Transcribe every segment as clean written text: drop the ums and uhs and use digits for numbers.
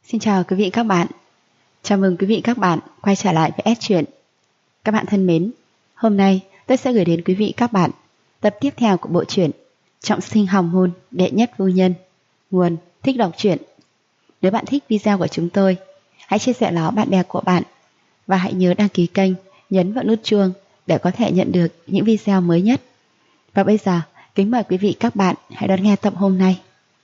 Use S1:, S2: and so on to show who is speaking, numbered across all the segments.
S1: Xin chào quý vị các bạn. Chào mừng quý vị các bạn quay trở lại với S Truyện. Các bạn thân mến, hôm nay tôi sẽ gửi đến quý vị các bạn tập tiếp theo của bộ truyện Trọng sinh hồng môn đệ nhất phu nhân, nguồn Thích Đọc Truyện. Nếu bạn thích video của chúng tôi, hãy chia sẻ nó bạn bè của bạn và hãy nhớ đăng ký kênh, nhấn vào nút chuông để có thể nhận được những video mới nhất. Và bây giờ, kính mời quý vị các bạn hãy đón nghe tập hôm nay.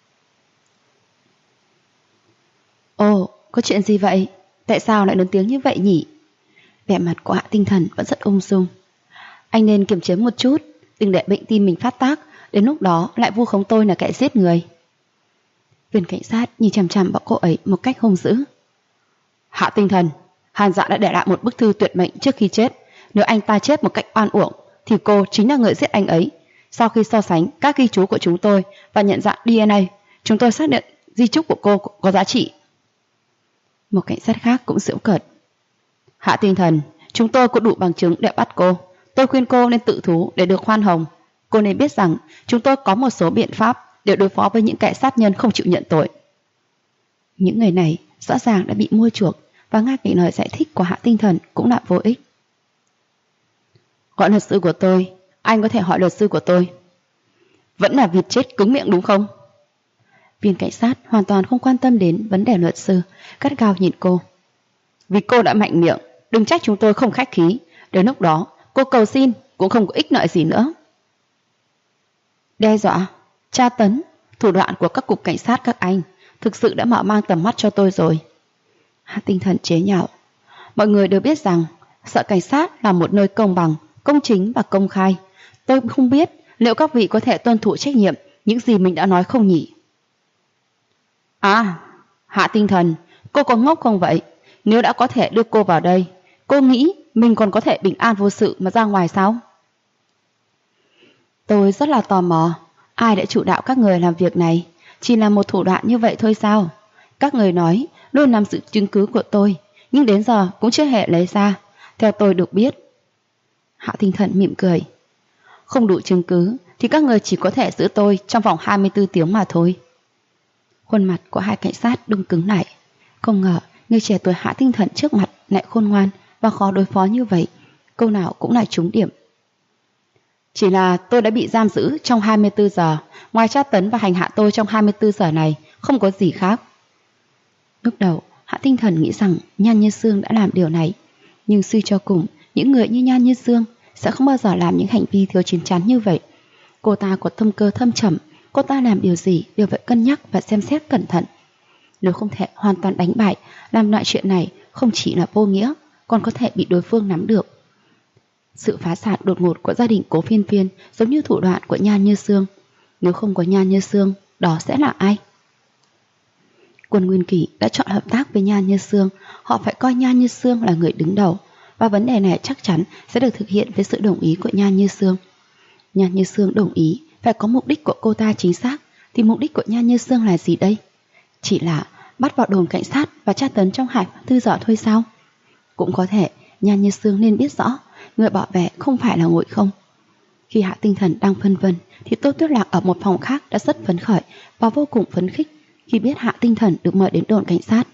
S1: Ồ, có chuyện gì vậy? Tại sao lại lớn tiếng như vậy nhỉ? Vẻ mặt của Hạ Tinh Thần vẫn rất ung dung. Anh nên kiềm chế một chút, đừng để bệnh tim mình phát tác, đến lúc đó lại vu khống tôi là kẻ giết người. Viên cảnh sát nhìn chằm chằm vào cô ấy một cách hung dữ. Hạ Tinh Thần, Hàn Dạ đã để lại một bức thư tuyệt mệnh trước khi chết. Nếu anh ta chết một cách oan uổng, thì cô chính là người giết anh ấy. Sau khi so sánh các ghi chú của chúng tôi và nhận dạng DNA, chúng tôi xác định di chúc của cô có giá trị. Một cảnh sát khác cũng giễu cợt. Hạ Tinh Thần, chúng tôi có đủ bằng chứng để bắt cô. Tôi khuyên cô nên tự thú để được khoan hồng. Cô nên biết rằng chúng tôi có một số biện pháp để đối phó với những kẻ sát nhân không chịu nhận tội. Những người này rõ ràng đã bị mua chuộc, và ngay cả lời giải thích của Hạ Tinh Thần cũng là vô ích. Gọi luật sư của tôi. Anh có thể hỏi luật sư của tôi. Vẫn là vịt chết cứng miệng đúng không? Viên cảnh sát hoàn toàn không quan tâm đến vấn đề luật sư, gắt gao nhìn cô. Vì cô đã mạnh miệng, đừng trách chúng tôi không khách khí. Đến lúc đó cô cầu xin cũng không có ích lợi gì nữa. Đe dọa, tra tấn, thủ đoạn của các cục cảnh sát các anh thực sự đã mở mang tầm mắt cho tôi rồi. Hạ Tinh Thần chế nhạo. Mọi người đều biết rằng sở cảnh sát là một nơi công bằng, công chính và công khai. Tôi không biết liệu các vị có thể tuân thủ trách nhiệm những gì mình đã nói không nhỉ? À, Hạ Tinh Thần, cô có ngốc không vậy? Nếu đã có thể đưa cô vào đây, cô nghĩ mình còn có thể bình an vô sự mà ra ngoài sao? Tôi rất là tò mò, ai đã chủ đạo các người làm việc này? Chỉ là một thủ đoạn như vậy thôi sao? Các người nói luôn nắm giữ chứng cứ của tôi, nhưng đến giờ cũng chưa hề lấy ra, theo tôi được biết. Hạ Tinh Thần mỉm cười. Không đủ chứng cứ thì các người chỉ có thể giữ tôi trong vòng 24 tiếng mà thôi. Khuôn mặt của hai cảnh sát đông cứng lại. Không ngờ người trẻ tuổi Hạ Tinh Thần trước mặt lại khôn ngoan và khó đối phó như vậy, câu nào cũng là trúng điểm. Chỉ là tôi đã bị giam giữ trong 24 giờ, ngoài tra tấn và hành hạ tôi trong 24 giờ này, không có gì khác. Lúc đầu, Hạ Tinh Thần nghĩ rằng Nhan Như Sương đã làm điều này, nhưng suy cho cùng, những người như Nhan Như Sương sẽ không bao giờ làm những hành vi thiếu chín chắn như vậy. Cô ta có tâm cơ thâm trầm, cô ta làm điều gì đều phải cân nhắc và xem xét cẩn thận. Nếu không thể hoàn toàn đánh bại, làm loại chuyện này không chỉ là vô nghĩa, còn có thể bị đối phương nắm được. Sự phá sản đột ngột của gia đình Cố Phiên Phiên giống như thủ đoạn của Nhan Như Sương. Nếu không có Nhan Như Sương, đó sẽ là ai? Quân Nguyên Kỳ đã chọn hợp tác với Nhan Như Sương, họ phải coi Nhan Như Sương là người đứng đầu, và vấn đề này chắc chắn sẽ được thực hiện với sự đồng ý của Nhan Như Sương. Nhan Như Sương đồng ý phải có mục đích của cô ta chính xác, thì mục đích của Nhan Như Sương là gì đây? Chỉ là bắt vào đồn cảnh sát và tra tấn trong 24 giờ thôi sao? Cũng có thể Nhan Như Sương nên biết rõ người bảo vệ không phải là Ngụy Không. Khi Hạ Tinh Thần đang phân vân thì Tô Tuyết Lạc ở một phòng khác đã rất phấn khởi và vô cùng phấn khích khi biết Hạ Tinh Thần được mời đến đồn cảnh sát.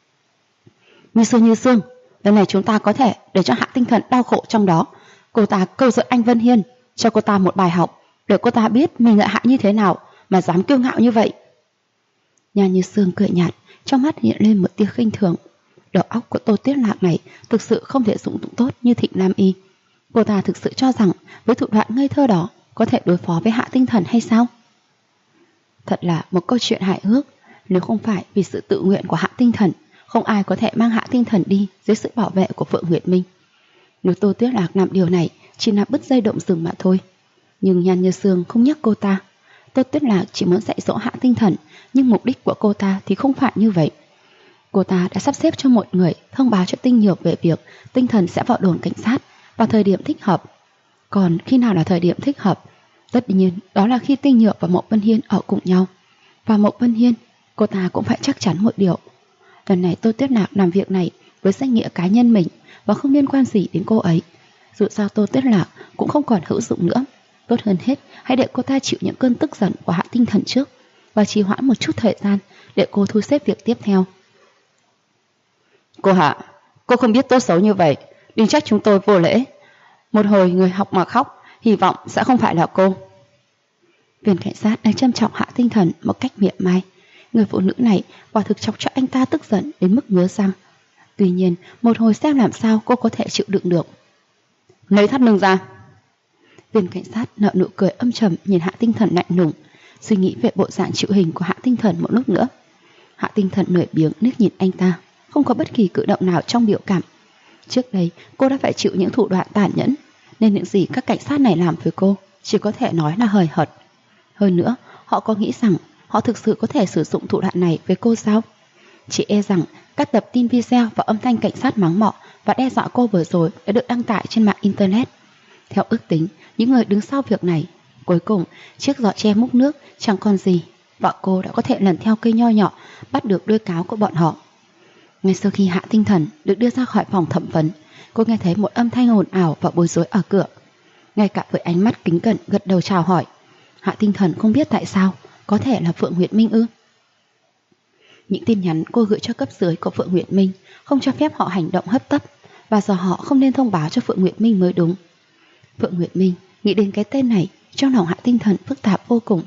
S1: Như Sương, lần này chúng ta có thể để cho Hạ Tinh Thần đau khổ trong đó. Cô ta câu dẫn anh Vân Hiên, cho cô ta một bài học để cô ta biết mình lợi hại như thế nào mà dám kiêu ngạo như vậy. Nhan Như Sương cười nhạt, trong mắt hiện lên một tia khinh thường. Đầu óc của Tô Tuyết Lạc này thực sự không thể dụng tốt như Thịnh Lam Y. Cô ta thực sự cho rằng với thủ đoạn ngây thơ đó có thể đối phó với Hạ Tinh Thần hay sao? Thật là một câu chuyện hài hước. Nếu không phải vì sự tự nguyện của Hạ Tinh Thần, không ai có thể mang Hạ Tinh Thần đi dưới sự bảo vệ của Phượng Nguyệt Minh. Nếu Tô Tuyết Lạc làm điều này chỉ là bứt dây động rừng mà thôi. Nhưng Nhan Như Sương không nhắc cô ta. Tô Tuyết Lạc chỉ muốn dạy dỗ Hạ Tinh Thần, nhưng mục đích của cô ta thì không phải như vậy. Cô ta đã sắp xếp cho một người thông báo cho Tinh Nhược về việc Tinh Thần sẽ vào đồn cảnh sát vào thời điểm thích hợp. Còn khi nào là thời điểm thích hợp? Tất nhiên đó là khi Tinh Nhược và Mộc Vân Hiên ở cùng nhau. Và Mộc Vân Hiên, cô ta cũng phải chắc chắn một điều. Lần này Tô Tuyết Lạc làm việc này với danh nghĩa cá nhân mình và không liên quan gì đến cô ấy. Dù sao Tô Tuyết Lạc cũng không còn hữu dụng nữa. Tốt hơn hết hãy để cô ta chịu những cơn tức giận của Hạ Tinh Thần trước và trì hoãn một chút thời gian để cô thu xếp việc tiếp theo. Cô Hạ, cô không biết tốt xấu như vậy, đừng trách chúng tôi vô lễ. Một hồi người học mà khóc, hy vọng sẽ không phải là cô. Viên cảnh sát đang châm trọng Hạ Tinh Thần một cách mỉa mai. Người phụ nữ này quả thực chọc cho anh ta tức giận đến mức ngứa răng. Tuy nhiên, một hồi xem làm sao cô có thể chịu đựng được. Lấy thắt lưng ra. Viên cảnh sát nở nụ cười âm trầm nhìn Hạ Tinh Thần lạnh lùng, suy nghĩ về bộ dạng chịu hình của Hạ Tinh Thần một lúc nữa. Hạ Tinh Thần lười biếng liếc nhìn anh ta, không có bất kỳ cử động nào trong biểu cảm. Trước đây cô đã phải chịu những thủ đoạn tàn nhẫn, nên những gì các cảnh sát này làm với cô chỉ có thể nói là hời hợt. Hơn nữa, họ có nghĩ rằng họ thực sự có thể sử dụng thủ đoạn này với cô sao? Chỉ e rằng các tập tin video và âm thanh cảnh sát mắng mọ và đe dọa cô vừa rồi đã được đăng tải trên mạng internet. Theo ước tính, những người đứng sau việc này, cuối cùng chiếc giỏ tre múc nước chẳng còn gì, và cô đã có thể lần theo cây nho nhỏ bắt được đuôi cáo của bọn họ. Ngay sau khi Hạ Tinh Thần được đưa ra khỏi phòng thẩm vấn, cô nghe thấy một âm thanh ồn ào và bối rối ở cửa. Ngay cả với ánh mắt kính cẩn gật đầu chào hỏi, Hạ Tinh Thần không biết tại sao, có thể là Phượng Nguyệt Minh ư? Những tin nhắn cô gửi cho cấp dưới của Phượng Nguyệt Minh không cho phép họ hành động hấp tấp, và giờ họ không nên thông báo cho Phượng Nguyệt Minh mới đúng. Phượng Nguyệt Minh nghĩ đến cái tên này, trong lòng Hạ Tinh Thần phức tạp vô cùng.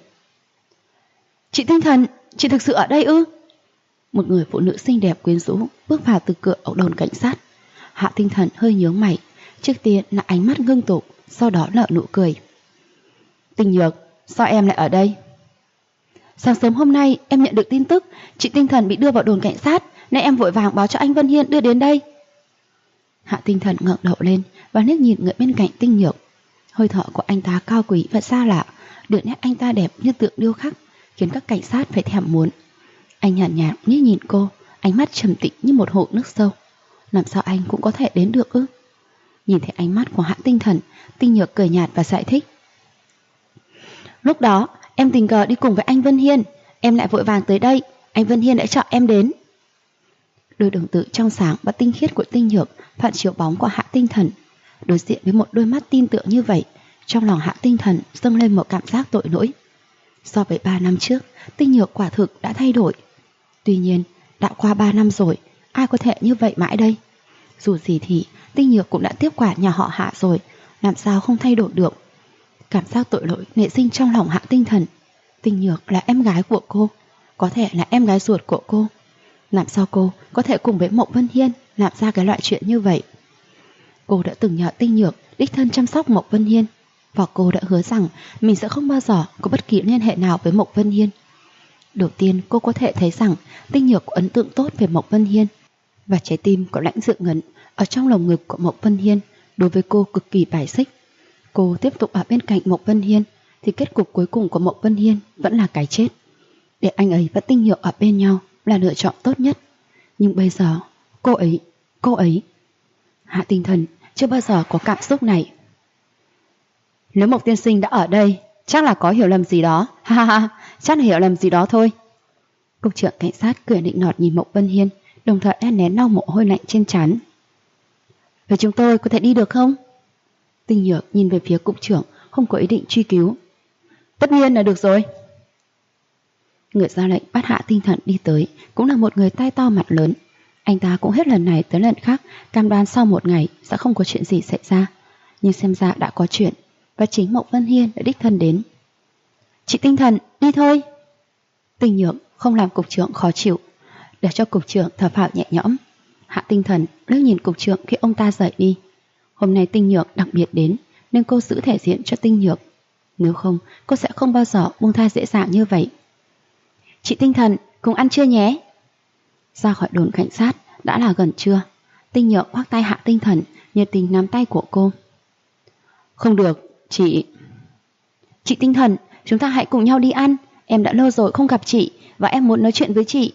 S1: Chị Tinh Thần, chị thực sự ở đây ư? Một người phụ nữ xinh đẹp quyến rũ bước vào từ cửa ở đồn cảnh sát. Hạ Tinh Thần hơi nhướng mày, trước tiên là ánh mắt ngưng tụ, sau đó nở nụ cười. Tinh Nhược, sao em lại ở đây? Sáng sớm hôm nay em nhận được tin tức chị Tinh Thần bị đưa vào đồn cảnh sát, nên em vội vàng báo cho anh Vân Hiên đưa đến đây. Hạ Tinh Thần ngẩng đầu lên và liếc nhìn người bên cạnh Tinh Nhược. Hơi thở của anh ta cao quý và xa lạ, đường nét anh ta đẹp như tượng điêu khắc, khiến các cảnh sát phải thèm muốn. Anh nhàn nhạt liếc nhìn cô, ánh mắt trầm tĩnh như một hồ nước sâu. Làm sao anh cũng có thể đến được ư? Nhìn thấy ánh mắt của Hạ Tinh Thần, Tinh Nhược cười nhạt và giải thích. Lúc đó em tình cờ đi cùng với anh Vân Hiên, em lại vội vàng tới đây, anh Vân Hiên đã chọn em đến. Đôi đồng tử trong sáng và tinh khiết của Tinh Nhược phản chiếu bóng của Hạ Tinh Thần. Đối diện với một đôi mắt tin tưởng như vậy, trong lòng Hạ Tinh Thần dâng lên một cảm giác tội lỗi. So với 3 năm trước, Tinh Nhược quả thực đã thay đổi. Tuy nhiên, đã qua 3 năm rồi, ai có thể như vậy mãi đây? Dù gì thì Tinh Nhược cũng đã tiếp quản nhà họ Hạ rồi, làm sao không thay đổi được? Cảm giác tội lỗi nảy sinh trong lòng Hạ Tinh Thần. Tinh Nhược là em gái của cô, có thể là em gái ruột của cô. Làm sao cô có thể cùng với Mộc Vân Hiên làm ra cái loại chuyện như vậy? Cô đã từng nhờ Tinh Nhược đích thân chăm sóc Mộc Vân Hiên, và cô đã hứa rằng mình sẽ không bao giờ có bất kỳ liên hệ nào với Mộc Vân Hiên. Đầu tiên cô có thể thấy rằng Tinh Nhược có ấn tượng tốt về Mộc Vân Hiên, và trái tim có lãnh dự ngấn ở trong lồng ngực của Mộc Vân Hiên đối với cô cực kỳ bài xích. Cô tiếp tục ở bên cạnh Mộc Vân Hiên thì kết cục cuối cùng của Mộc Vân Hiên vẫn là cái chết. Để anh ấy và Tinh Nhược ở bên nhau là lựa chọn tốt nhất. Nhưng bây giờ cô ấy Hạ Tinh Thần chưa bao giờ có cảm xúc này. Nếu Mộc tiên sinh đã ở đây, chắc là có hiểu lầm gì đó. Ha ha, chắc là hiểu lầm gì đó thôi. Cục trưởng cảnh sát cười nịnh nọt nhìn Mộc Vân Hiên, đồng thời đan nén lau mồ hôi lạnh trên trán. Vậy chúng tôi có thể đi được không? Tinh Nhược nhìn về phía cục trưởng, không có ý định truy cứu. Tất nhiên là được rồi. Người ra lệnh bắt Hạ Tinh Thần đi tới cũng là một người tai to mặt lớn. Anh ta cũng hết lần này tới lần khác cam đoan sau một ngày sẽ không có chuyện gì xảy ra. Nhưng xem ra đã có chuyện, và chính Mộc Vân Hiên đã đích thân đến. Chị Tinh Thần, đi thôi. Tinh Nhược không làm cục trưởng khó chịu, để cho cục trưởng thở phào nhẹ nhõm. Hạ Tinh Thần liếc nhìn cục trưởng khi ông ta rời đi. Hôm nay Tinh Nhược đặc biệt đến, nên cô giữ thể diện cho Tinh Nhược. Nếu không, cô sẽ không bao giờ buông tha dễ dàng như vậy. Chị Tinh Thần, cùng ăn trưa nhé. Ra khỏi đồn cảnh sát đã là gần trưa. Tinh Nhược khoác tay Hạ Tinh Thần, nhiệt tình nắm tay của cô. Không được, chị Tinh Thần, chúng ta hãy cùng nhau đi ăn. Em đã lâu rồi không gặp chị, và em muốn nói chuyện với chị.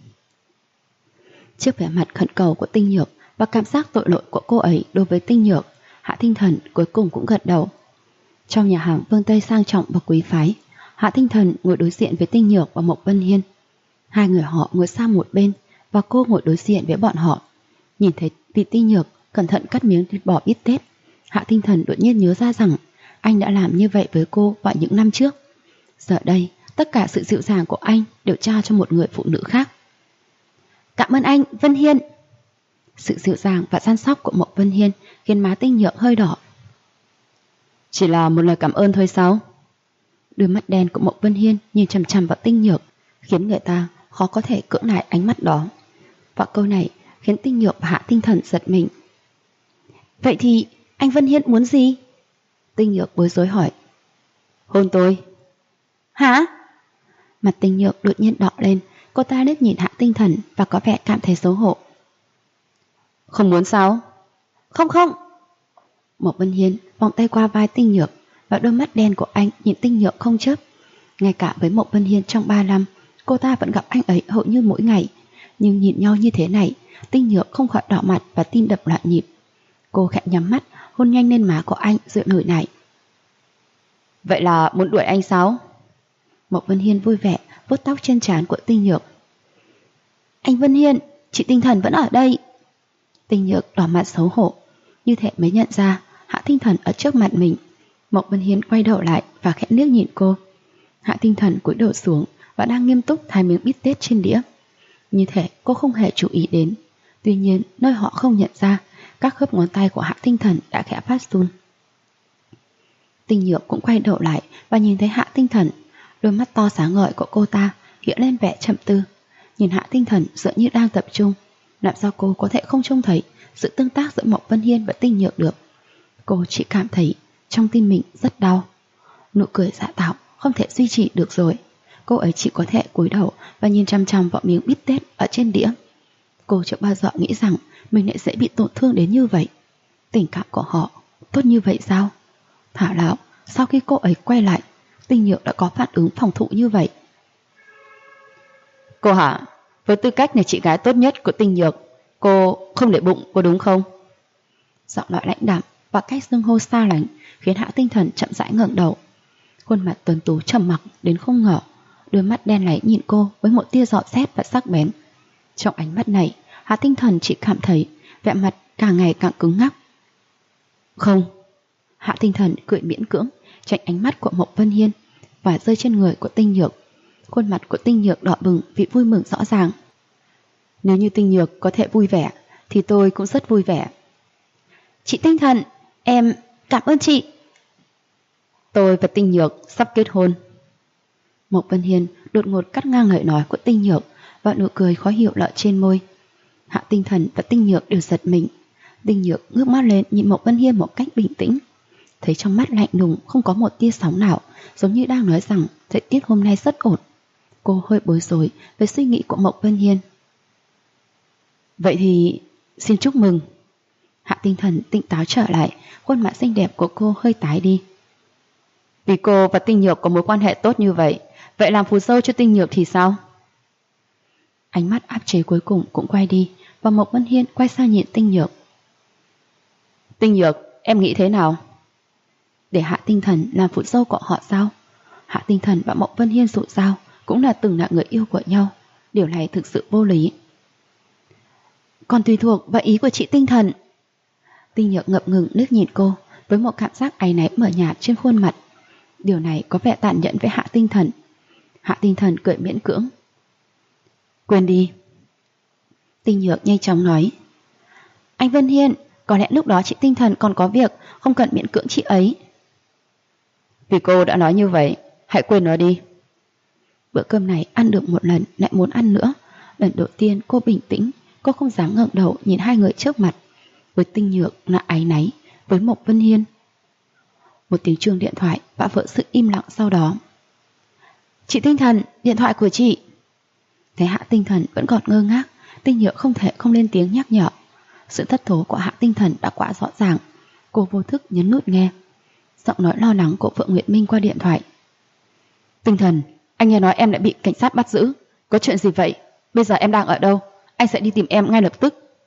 S1: Trước vẻ mặt khẩn cầu của Tinh Nhược và cảm giác tội lỗi của cô ấy đối với Tinh Nhược, Hạ Tinh Thần cuối cùng cũng gật đầu. Trong nhà hàng phương Tây sang trọng và quý phái, Hạ Tinh Thần ngồi đối diện với Tinh Nhược và Mộc Vân Hiên. Hai người họ ngồi sang một bên, và cô ngồi đối diện với bọn họ. Nhìn thấy vị Tinh Nhược cẩn thận cắt miếng thịt bò bít tết, Hạ Tinh Thần đột nhiên nhớ ra rằng anh đã làm như vậy với cô vào những năm trước. Giờ đây, tất cả sự dịu dàng của anh đều trao cho một người phụ nữ khác. Cảm ơn anh, Vân Hiên. Sự dịu dàng và săn sóc của Mộc Vân Hiên khiến má Tinh Nhược hơi đỏ. Chỉ là một lời cảm ơn thôi sao? Đôi mắt đen của Mộc Vân Hiên nhìn chằm chằm vào Tinh Nhược, khiến người ta khó có thể cưỡng lại ánh mắt đó. Và câu này khiến Tinh Nhược và Hạ Tinh Thần giật mình. Vậy thì anh Vân Hiên muốn gì? Tinh Nhược bối rối hỏi. Hôn tôi. Hả? Mặt Tinh Nhược đột nhiên đỏ lên, cô ta liếc nhìn Hạ Tinh Thần và có vẻ cảm thấy xấu hổ. Không muốn sao? Không không. Mộc Vân Hiên vòng tay qua vai Tinh Nhược, và đôi mắt đen của anh nhìn Tinh Nhược không chớp. Ngay cả với Mộc Vân Hiên trong 3 năm, cô ta vẫn gặp anh ấy hầu như mỗi ngày. Nhưng nhìn nhau như thế này, Tinh Nhược không khỏi đỏ mặt và tim đập loạn nhịp. Cô khẽ nhắm mắt, hôn nhanh lên má của anh dựa nổi này. Vậy là muốn đuổi anh sao? Mộc Vân Hiên vui vẻ vuốt tóc trên trán của Tinh Nhược. Anh Vân Hiên, chị Tinh Thần vẫn ở đây. Tinh Nhược đỏ mặt xấu hổ, như thể mới nhận ra Hạ Tinh Thần ở trước mặt mình. Mộc Vân Hiên quay đầu lại và khẽ liếc nhìn cô. Hạ Tinh Thần cúi đầu xuống và đang nghiêm túc thái miếng bít tết trên đĩa. Như thể cô không hề chú ý đến. Tuy nhiên, nơi họ không nhận ra, các khớp ngón tay của Hạ Tinh Thần đã khẽ phát run. Tinh Nhược cũng quay đầu lại và nhìn thấy Hạ Tinh Thần. Đôi mắt to sáng ngời của cô ta hiện lên vẻ trầm tư. Nhìn Hạ Tinh Thần dường như đang tập trung. Làm sao cô có thể không trông thấy sự tương tác giữa Mộc Vân Hiên và Tinh Nhược được? Cô chỉ cảm thấy trong tim mình rất đau. Nụ cười giả tạo không thể duy trì được rồi. Cô ấy chỉ có thể cúi đầu và nhìn chăm chăm vào miếng bít tết ở trên đĩa. Cô chưa bao giờ nghĩ rằng mình lại dễ bị tổn thương đến như vậy. Tình cảm của họ tốt như vậy sao? Thảo nào sau khi cô ấy quay lại, Tinh Nhược đã có phản ứng phòng thủ như vậy. Cô hả? Với tư cách là chị gái tốt nhất của Tinh Nhược, cô không để bụng có đúng không? Giọng nói lãnh đạm và cách xưng hô xa lánh khiến Hạ Tinh Thần chậm rãi ngẩng đầu. Khuôn mặt tuấn tú trầm mặc đến không ngờ, đôi mắt đen láy nhìn cô với một tia dò xét và sắc bén. Trong ánh mắt này, Hạ Tinh Thần chỉ cảm thấy vẻ mặt càng ngày càng cứng ngắc. Không. Hạ Tinh Thần cười miễn cưỡng, tránh ánh mắt của Mộc Vân Hiên và rơi trên người của Tinh Nhược. Khuôn mặt của Tinh Nhược đỏ bừng vì vui mừng rõ ràng. Nếu như Tinh Nhược có thể vui vẻ thì tôi cũng rất vui vẻ. Chị Tinh Thần, em cảm ơn chị. Tôi và Tinh Nhược sắp kết hôn. Mộc Vân Hiên đột ngột cắt ngang lời nói của Tinh Nhược và nụ cười khó hiểu lợ trên môi. Hạ Tinh Thần và Tinh Nhược đều giật mình. Tinh Nhược ngước mắt lên nhìn Mộc Vân Hiên một cách bình tĩnh. Thấy trong mắt lạnh lùng không có một tia sóng nào, giống như đang nói rằng thời tiết hôm nay rất ổn. Cô hơi bối rối với suy nghĩ của Mộc Vân Hiên. Vậy thì xin chúc mừng. Hạ Tinh Thần tỉnh táo trở lại, khuôn mặt xinh đẹp của cô hơi tái đi. Vì cô và Tinh Nhược có mối quan hệ tốt như vậy, vậy làm phù dâu cho Tinh Nhược thì sao? Ánh mắt áp chế cuối cùng cũng quay đi, và Mộc Vân Hiên quay sang nhìn Tinh Nhược. Tinh Nhược, em nghĩ thế nào? Để Hạ Tinh Thần làm phù dâu của họ sao? Hạ Tinh Thần và Mộc Vân Hiên dù sao cũng là từng là người yêu của nhau. Điều này thực sự vô lý. Còn tùy thuộc vào ý của chị Tinh Thần. Tinh Nhược ngập ngừng liếc nhìn cô với một cảm giác áy náy mờ nhạt trên khuôn mặt. Điều này có vẻ tàn nhẫn với Hạ Tinh Thần. Hạ Tinh Thần cười miễn cưỡng. Quên đi. Tinh Nhược nhanh chóng nói. Anh Vân Hiên, có lẽ lúc đó chị Tinh Thần còn có việc, không cần miễn cưỡng chị ấy. Vì cô đã nói như vậy, hãy quên nó đi. Bữa cơm này ăn được một lần lại muốn ăn nữa. Lần đầu tiên cô bình tĩnh, cô không dám ngẩng đầu nhìn hai người trước mặt. Với Tinh Nhược là áy náy, với Mộc Vân Hiên. Một tiếng chuông điện thoại phá vỡ sự im lặng sau đó. Chị Tinh Thần, điện thoại của chị. Thấy Hạ Tinh Thần vẫn còn ngơ ngác, Tinh Nhược không thể không lên tiếng nhắc nhở. Sự thất thố của Hạ Tinh Thần đã quá rõ ràng. Cô vô thức nhấn nút nghe. Giọng nói lo lắng của Phượng Nguyệt Minh qua điện thoại. Tinh Thần, anh nghe nói em đã bị cảnh sát bắt giữ. Có chuyện gì vậy? Bây giờ em đang ở đâu? Anh sẽ đi tìm em ngay lập tức.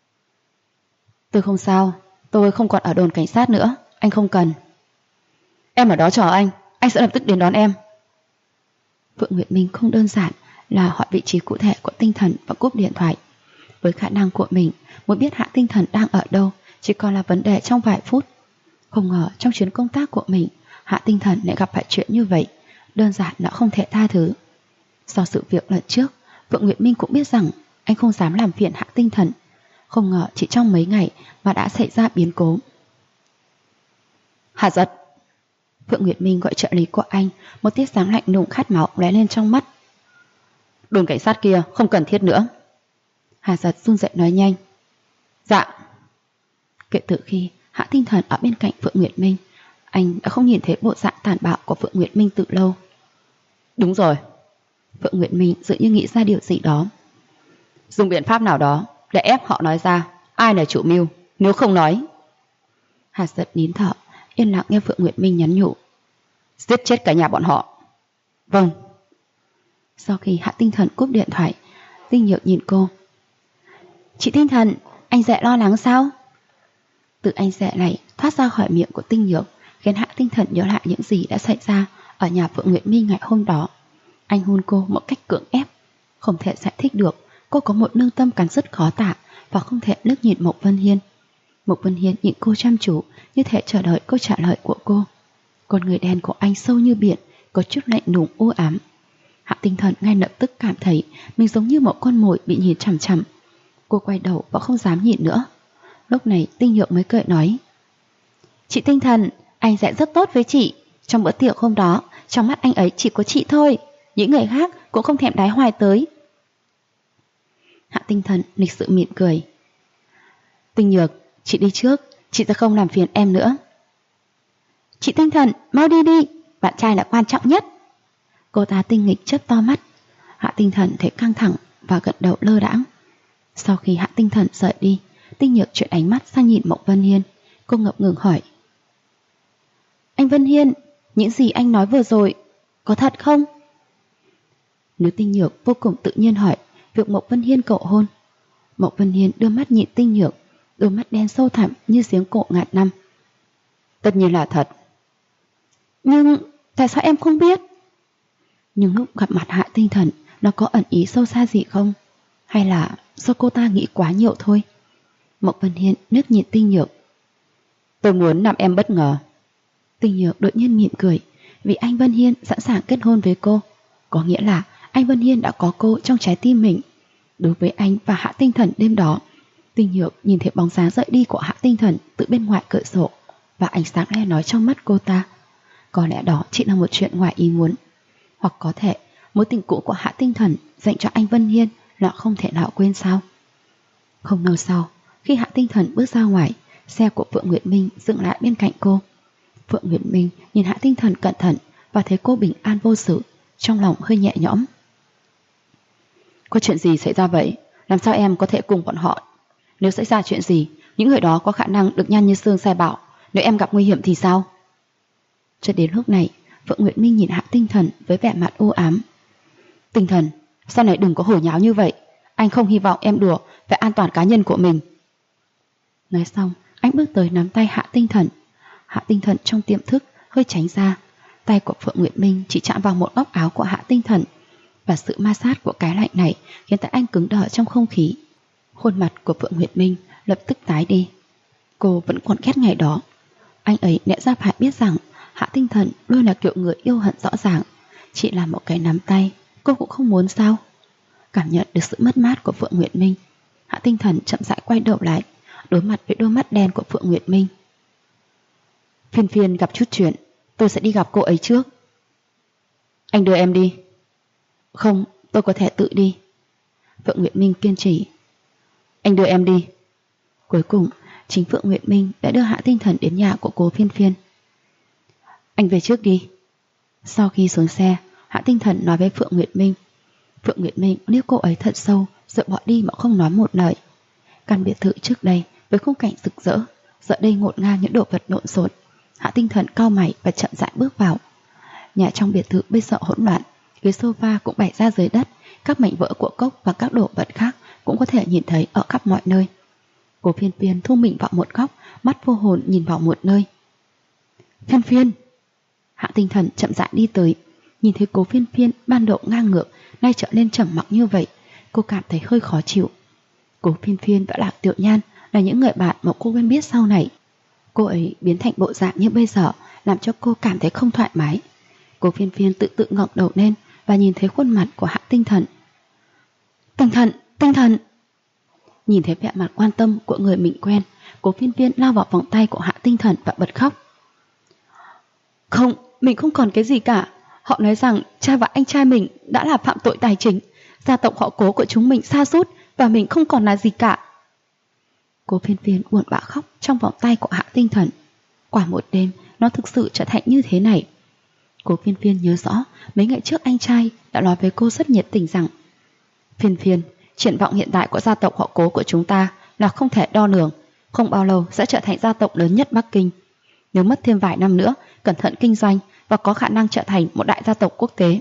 S1: Tôi không sao. Tôi không còn ở đồn cảnh sát nữa. Anh không cần. Em ở đó chờ anh sẽ lập tức đến đón em. Phượng Nguyệt Minh không đơn giản là hỏi vị trí cụ thể của Tinh Thần và cúp điện thoại. Với khả năng của mình, muốn biết Hạ Tinh Thần đang ở đâu chỉ còn là vấn đề trong vài phút. Không ngờ trong chuyến công tác của mình, Hạ Tinh Thần lại gặp phải chuyện như vậy, đơn giản là không thể tha thứ. Sau sự việc lần trước, Phượng Nguyệt Minh cũng biết rằng anh không dám làm phiền Hạ Tinh Thần. Không ngờ chỉ trong mấy ngày mà đã xảy ra biến cố. Hạ Giật! Phượng Nguyệt Minh gọi trợ lý của anh, một tia sáng lạnh lùng khát máu lóe lên trong mắt. Đồn cảnh sát kia không cần thiết nữa. Hà Giật run rẩy nói nhanh. Dạ. Kể từ khi Hạ Tinh Thần ở bên cạnh Phượng Nguyệt Minh, anh đã không nhìn thấy bộ dạng tàn bạo của Phượng Nguyệt Minh từ lâu. Đúng rồi. Phượng Nguyệt Minh dường như nghĩ ra điều gì đó. Dùng biện pháp nào đó để ép họ nói ra ai là chủ mưu, nếu không nói. Hà Giật nín thở, yên lặng nghe Phượng Nguyệt Minh nhắn nhủ. Giết chết cả nhà bọn họ. Vâng. Sau khi Hạ Tinh Thần cúp điện thoại, Tinh Nhược nhìn cô. Chị Tinh Thần, anh Dẹ lo lắng sao? Từ anh Dẹ này thoát ra khỏi miệng của Tinh Nhược, khiến Hạ Tinh Thần nhớ lại những gì đã xảy ra ở nhà Phượng Nguyệt Minh ngày hôm đó. Anh hôn cô một cách cưỡng ép, không thể giải thích được. Cô có một lương tâm cắn rứt khó tả và không thể liếc nhìn Mộc Vân Hiên. Mộc Vân Hiên nhìn cô chăm chú, như thể chờ đợi câu trả lời của cô. Con người đen của anh sâu như biển, có chút lạnh lùng u ám. Hạ Tinh Thần ngay lập tức cảm thấy mình giống như một con mồi bị nhìn chằm chằm. Cô quay đầu và không dám nhìn nữa. Lúc này Tinh Nhược mới cười nói. Chị Tinh Thần, anh sẽ rất tốt với chị. Trong bữa tiệc hôm đó, trong mắt anh ấy chỉ có chị thôi. Những người khác cũng không thèm đái hoài tới. Hạ Tinh Thần lịch sự mỉm cười. Tinh Nhược, chị đi trước, chị sẽ không làm phiền em nữa. Chị Tinh Thần, mau đi đi, bạn trai là quan trọng nhất. Cô ta tinh nghịch chớp to mắt. Hạ Tinh Thần thấy căng thẳng và gật đầu lơ đãng. Sau khi Hạ Tinh Thần rời đi, Tinh Nhược chuyển ánh mắt sang nhìn Mộc Vân Hiên. Cô ngập ngừng hỏi. Anh Vân Hiên, những gì anh nói vừa rồi, có thật không? Nếu Tinh Nhược vô cùng tự nhiên hỏi việc Mộc Vân Hiên cầu hôn, Mộc Vân Hiên đưa mắt nhìn Tinh Nhược, đôi mắt đen sâu thẳm như giếng cổ ngàn năm. Tất nhiên là thật. Nhưng tại sao em không biết? Nhưng lúc gặp mặt Hạ Tinh Thần, nó có ẩn ý sâu xa gì không? Hay là do cô ta nghĩ quá nhiều thôi? Mộc Vân Hiên liếc nhìn Tinh Nhược. Tôi muốn làm em bất ngờ. Tinh Nhược đột nhiên mỉm cười, vì anh Vân Hiên sẵn sàng kết hôn với cô. Có nghĩa là anh Vân Hiên đã có cô trong trái tim mình. Đối với anh và Hạ Tinh Thần đêm đó, Tinh Nhược nhìn thấy bóng dáng rời đi của Hạ Tinh Thần từ bên ngoài cửa sổ, và ánh sáng le nói trong mắt cô ta. Có lẽ đó chỉ là một chuyện ngoài ý muốn. Hoặc có thể mối tình cũ của Hạ Tinh Thần dành cho anh Vân Hiên là không thể nào quên sao. Không lâu sau, khi Hạ Tinh Thần bước ra ngoài, xe của Phượng Nguyệt Minh dừng lại bên cạnh cô. Phượng Nguyệt Minh nhìn Hạ Tinh Thần cẩn thận và thấy cô bình an vô sự, trong lòng hơi nhẹ nhõm. Có chuyện gì xảy ra vậy? Làm sao em có thể cùng bọn họ? Nếu xảy ra chuyện gì, những người đó có khả năng được nhăn như xương sai bảo. Nếu em gặp nguy hiểm thì sao? Cho đến lúc này, Phượng Nguyệt Minh nhìn Hạ Tinh Thần với vẻ mặt u ám. Tinh Thần, sau này đừng có hổ nháo như vậy. Anh không hy vọng em đùa về an toàn cá nhân của mình. Nói xong, anh bước tới nắm tay Hạ Tinh Thần. Hạ Tinh Thần trong tiềm thức hơi tránh ra. Tay của Phượng Nguyệt Minh chỉ chạm vào một góc áo của Hạ Tinh Thần, và sự ma sát của cái lạnh này khiến tay anh cứng đờ trong không khí. Khuôn mặt của Phượng Nguyệt Minh lập tức tái đi. Cô vẫn còn ghét ngày đó. Anh ấy lẽ ra phải biết rằng Hạ Tinh Thần luôn là kiểu người yêu hận rõ ràng. Chỉ là một cái nắm tay, cô cũng không muốn sao? Cảm nhận được sự mất mát của Phượng Nguyệt Minh, Hạ Tinh Thần chậm rãi quay đầu lại, đối mặt với đôi mắt đen của Phượng Nguyệt Minh. Phiên Phiên gặp chút chuyện, tôi sẽ đi gặp cô ấy trước. Anh đưa em đi. Không, tôi có thể tự đi. Phượng Nguyệt Minh kiên trì. Anh đưa em đi. Cuối cùng, chính Phượng Nguyệt Minh đã đưa Hạ Tinh Thần đến nhà của cô Phiên Phiên. Anh về trước đi. Sau khi xuống xe, Hạ Tinh Thần nói với Phượng Nguyệt Minh. Phượng Nguyệt Minh liếc cô ấy thật sâu, rồi bỏ đi mà không nói một lời. Căn biệt thự trước đây với khung cảnh rực rỡ, giờ đây ngổn ngang những đồ vật lộn xộn. Hạ Tinh Thần cau mày và chậm rãi bước vào. Nhà trong biệt thự bây giờ hỗn loạn, ghế sofa cũng bày ra dưới đất, các mảnh vỡ của cốc và các đồ vật khác cũng có thể nhìn thấy ở khắp mọi nơi. Cô Phiên Phiên thu mình vào một góc, mắt vô hồn nhìn vào một nơi. Phiên Phiên! Hạ Tinh Thần chậm rãi đi tới, nhìn thấy cô Phiên Phiên ban đầu ngang ngược, nay trở nên trầm mặc như vậy, cô cảm thấy hơi khó chịu. Cô Phiên Phiên và Lạc Tiểu Nhan là những người bạn mà cô quen biết sau này. Cô ấy biến thành bộ dạng như bây giờ làm cho cô cảm thấy không thoải mái. Cô Phiên Phiên tự ngẩng đầu lên và nhìn thấy khuôn mặt của Hạ Tinh Thần. Tinh Thần! Tinh Thần! Nhìn thấy vẻ mặt quan tâm của người mình quen, Cố Phiên Phiên lao vào vòng tay của Hạ Tinh Thần và bật khóc. Không, mình không còn cái gì cả. Họ nói rằng cha và anh trai mình đã là phạm tội tài chính, gia tộc họ Cố của chúng mình sa sút và mình không còn là gì cả. Cố Phiên Phiên buồn bã khóc trong vòng tay của Hạ Tinh Thần. Quả một đêm, nó thực sự trở thành như thế này. Cố Phiên Phiên nhớ rõ mấy ngày trước anh trai đã nói với cô rất nhiệt tình rằng: Phiên Phiên, triển vọng hiện tại của gia tộc họ Cố của chúng ta là không thể đo lường, không bao lâu sẽ trở thành gia tộc lớn nhất Bắc Kinh. Nếu mất thêm vài năm nữa, cẩn thận kinh doanh và có khả năng trở thành một đại gia tộc quốc tế.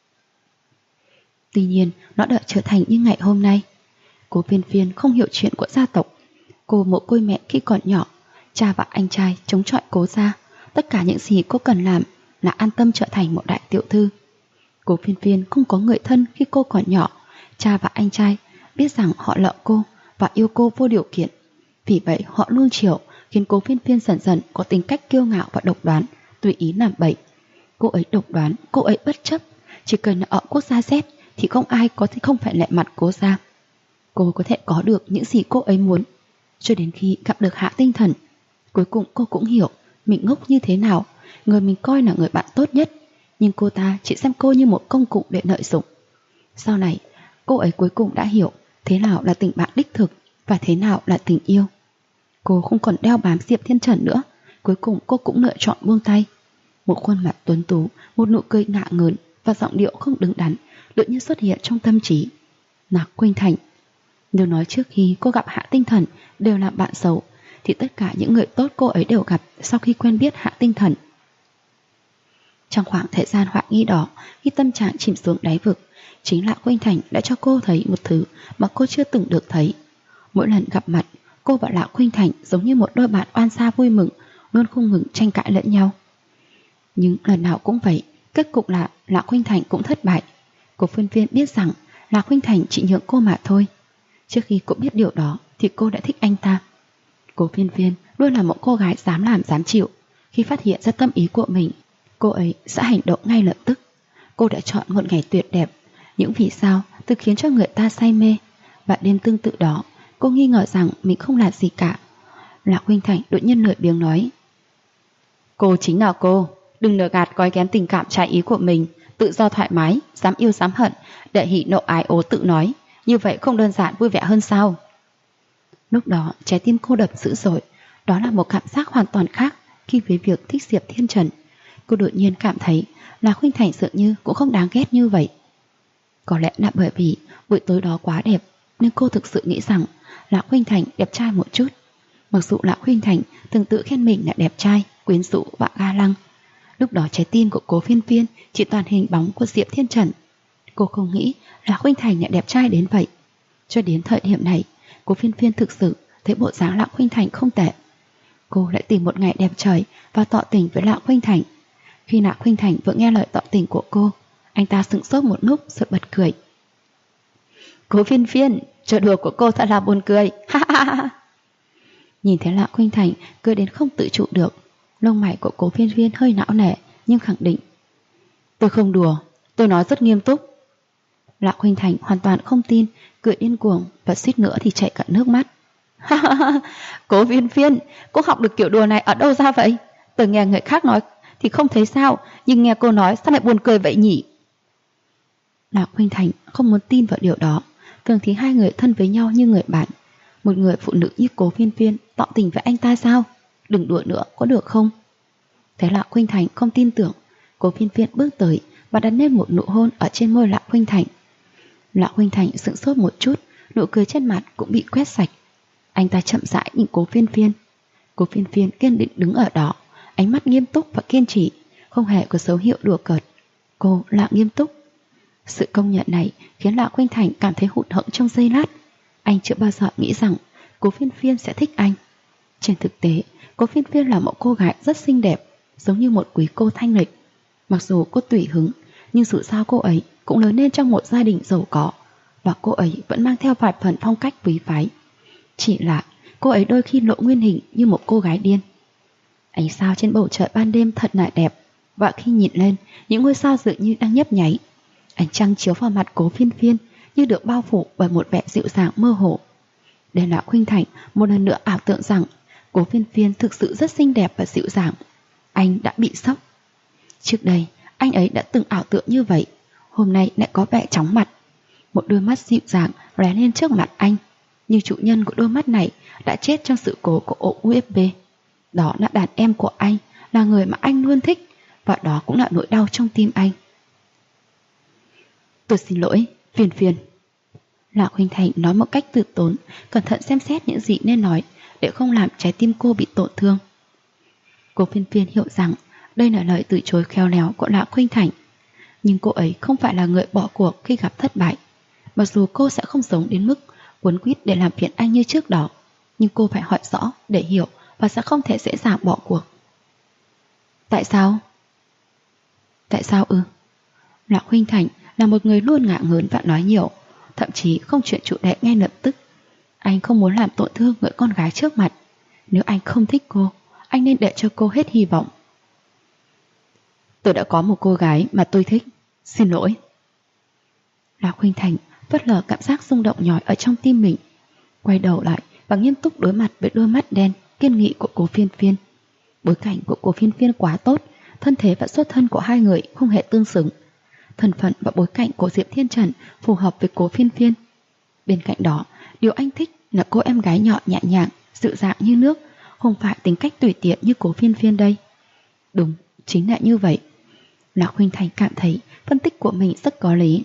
S1: Tuy nhiên, nó đã trở thành như ngày hôm nay. Cố Phiên Phiên không hiểu chuyện của gia tộc. Cô mồ côi mẹ khi còn nhỏ, cha và anh trai chống chọi Cố gia. Tất cả những gì cô cần làm là an tâm trở thành một đại tiểu thư. Cố Phiên Phiên không có người thân khi cô còn nhỏ. Cha và anh trai biết rằng họ nợ cô và yêu cô vô điều kiện. Vì vậy họ nuông chiều, khiến Cố Phiên Phiên dần dần có tính cách kiêu ngạo và độc đoán, tùy ý làm bậy. Cô ấy độc đoán, cô ấy bất chấp. Chỉ cần ở quốc gia Z thì không ai có thể không phải lệ mặt Cố gia. Cô có thể có được những gì cô ấy muốn. Cho đến khi gặp được Hạ Tinh Thần, cuối cùng cô cũng hiểu mình ngốc như thế nào. Người mình coi là người bạn tốt nhất, nhưng cô ta chỉ xem cô như một công cụ để lợi dụng. Sau này, cô ấy cuối cùng đã hiểu thế nào là tình bạn đích thực và thế nào là tình yêu. Cô không còn đeo bám Diệp Thiên Trần nữa. Cuối cùng cô cũng lựa chọn buông tay. Một khuôn mặt tuấn tú, một nụ cười ngạ ngớn và giọng điệu không đứng đắn tự nhiên xuất hiện trong tâm trí. Lạc Khuynh Thành. Nếu nói trước khi cô gặp Hạ Tinh Thần đều là bạn xấu, thì tất cả những người tốt cô ấy đều gặp sau khi quen biết Hạ Tinh Thần. Trong khoảng thời gian hoài nghi đó, khi tâm trạng chìm xuống đáy vực, chính Lạc Khuynh Thành đã cho cô thấy một thứ mà cô chưa từng được thấy. Mỗi lần gặp mặt, cô và Lạc Khuynh Thành giống như một đôi bạn oan gia vui mừng, luôn không ngừng tranh cãi lẫn nhau. Nhưng lần nào cũng vậy, kết cục là Lạc Khuynh Thành cũng thất bại. Cố Phiên Phiên biết rằng Lạc Khuynh Thành chỉ nhượng cô mà thôi. Trước khi cô biết điều đó thì cô đã thích anh ta. Cố Phiên Phiên luôn là một cô gái dám làm dám chịu. Khi phát hiện ra tâm ý của mình, cô ấy sẽ hành động ngay lập tức. Cô đã chọn một ngày tuyệt đẹp, những vì sao từ khiến cho người ta say mê. Và đêm tương tự đó, cô nghi ngờ rằng mình không là gì cả. Lạc Khuynh Thành đột nhiên lười biếng nói: Cô chính là cô, đừng lừa gạt gói ghém tình cảm trái ý của mình, tự do thoải mái, dám yêu dám hận, để hỉ nộ ái ố tự nói. Như vậy không đơn giản vui vẻ hơn sao? Lúc đó trái tim cô đập dữ dội. Đó là một cảm giác hoàn toàn khác khi với việc thích Diệp Thiên Trần. Cô đột nhiên cảm thấy Lạc Khuynh Thành dường như cũng không đáng ghét như vậy. Có lẽ là bởi vì buổi tối đó quá đẹp, nên cô thực sự nghĩ rằng Lạc Khuynh Thành đẹp trai một chút. Mặc dù Lạc Khuynh Thành từng tự khen mình là đẹp trai, quyến rũ và ga lăng. Lúc đó trái tim của Cố Phiên Phiên chỉ toàn hình bóng của Diệp Thiên Trần. Cô không nghĩ Lạc Khuynh Thành lại đẹp trai đến vậy. Cho đến thời điểm này, Cố Phiên Phiên thực sự thấy bộ dáng Lạc Khuynh Thành không tệ. Cô lại tìm một ngày đẹp trời và tỏ tình với Lạc Khuynh Thành. Khi Lạc Khuynh Thành vừa nghe lời tỏ tình của cô, anh ta sững sốt một lúc rồi bật cười. Cố Phiên Phiên, trò đùa của cô thật là buồn cười. Nhìn thấy Lạc Khuynh Thành cười đến không tự trụ được, lông mày của Cố Phiên Phiên hơi não nề nhưng khẳng định: Tôi không đùa, tôi nói rất nghiêm túc. Lạc Khuynh Thành hoàn toàn không tin, cười điên cuồng và suýt nữa thì chảy cả nước mắt. Cố Phiên Phiên, cô học được kiểu đùa này ở đâu ra vậy? Tôi nghe người khác nói thì không thấy sao, nhưng nghe cô nói sao lại buồn cười vậy nhỉ? Lạc Khuynh Thành không muốn tin vào điều đó. Thường thì hai người thân với nhau như người bạn. Một người phụ nữ như Cố Phiên Phiên tỏ tình với anh ta sao? Đừng đùa nữa, có được không? Thế Lạc Khuynh Thành không tin tưởng. Cố Phiên Phiên bước tới và đặt lên một nụ hôn ở trên môi Lạc Khuynh Thành. Lạc Khuynh Thành sững sốt một chút, nụ cười trên mặt cũng bị quét sạch. Anh ta chậm rãi nhìn Cố Phiên Phiên. Cố Phiên Phiên kiên định đứng ở đó, ánh mắt nghiêm túc và kiên trì, không hề có dấu hiệu đùa cợt. Cô là nghiêm túc. Sự công nhận này khiến Lạc Khuynh Thành cảm thấy hụt hẫng trong giây lát. Anh chưa bao giờ nghĩ rằng Cố Phiên Phiên sẽ thích anh. Trên thực tế, Cố Phiên Phiên là một cô gái rất xinh đẹp, giống như một quý cô thanh lịch. Mặc dù cô tùy hứng, nhưng dù sao cô ấy cũng lớn lên trong một gia đình giàu có, và cô ấy vẫn mang theo vài phần phong cách quý phái. Chỉ là cô ấy đôi khi lộ nguyên hình như một cô gái điên. Ánh sao trên bầu trời ban đêm thật là đẹp, và khi nhìn lên, những ngôi sao dường như đang nhấp nháy. Ánh trăng chiếu vào mặt Cố Phiên Phiên như được bao phủ bởi một vẻ dịu dàng mơ hồ. để Lão Khuynh Thành một lần nữa ảo tưởng rằng Cố Phiên Phiên thực sự rất xinh đẹp và dịu dàng. Anh đã bị sốc. Trước đây, anh ấy đã từng ảo tưởng như vậy, hôm nay lại có vẻ chóng mặt. Một đôi mắt dịu dàng lóe lên trước mặt anh, nhưng chủ nhân của đôi mắt này đã chết trong sự cố của ổ USB. Đó là đàn em của anh, là người mà anh luôn thích, và đó cũng là nỗi đau trong tim anh. Tôi xin lỗi, Phiên Phiên. Lão Khuynh Thành nói một cách từ tốn, cẩn thận xem xét những gì nên nói để không làm trái tim cô bị tổn thương. Cô Phiên Phiên hiểu rằng đây là lời từ chối khéo léo của Lão Khuynh Thành, nhưng cô ấy không phải là người bỏ cuộc khi gặp thất bại. Mặc dù cô sẽ không giống đến mức quấn quýt để làm phiền anh như trước đó, nhưng cô phải hỏi rõ để hiểu và sẽ không thể dễ dàng bỏ cuộc. Tại sao? Tại sao ư? Lão Khuynh Thành là một người luôn ngạo nghớn và nói nhiều, thậm chí không chuyện chủ đề ngay lập tức. Anh không muốn làm tổn thương người con gái trước mặt. Nếu anh không thích cô, anh nên để cho cô hết hy vọng. Tôi đã có một cô gái mà tôi thích. Xin lỗi. Lão Khuynh Thành phớt lờ cảm giác rung động nhói ở trong tim mình, quay đầu lại và nghiêm túc đối mặt với đôi mắt đen kiên nghị của Cố Phiên Phiên. Bối cảnh của Cố Phiên Phiên quá tốt, thân thế và xuất thân của hai người không hề tương xứng. Thân phận và bối cảnh của Diệp Thiên Trần phù hợp với Cố Phiên Phiên. Bên cạnh đó, điều anh thích là cô em gái nhỏ nhẹ nhàng, dịu dàng như nước, không phải tính cách tùy tiện như Cố Phiên Phiên đây. Đúng, chính là như vậy. Lão Khuynh Thành cảm thấy phân tích của mình rất có lý.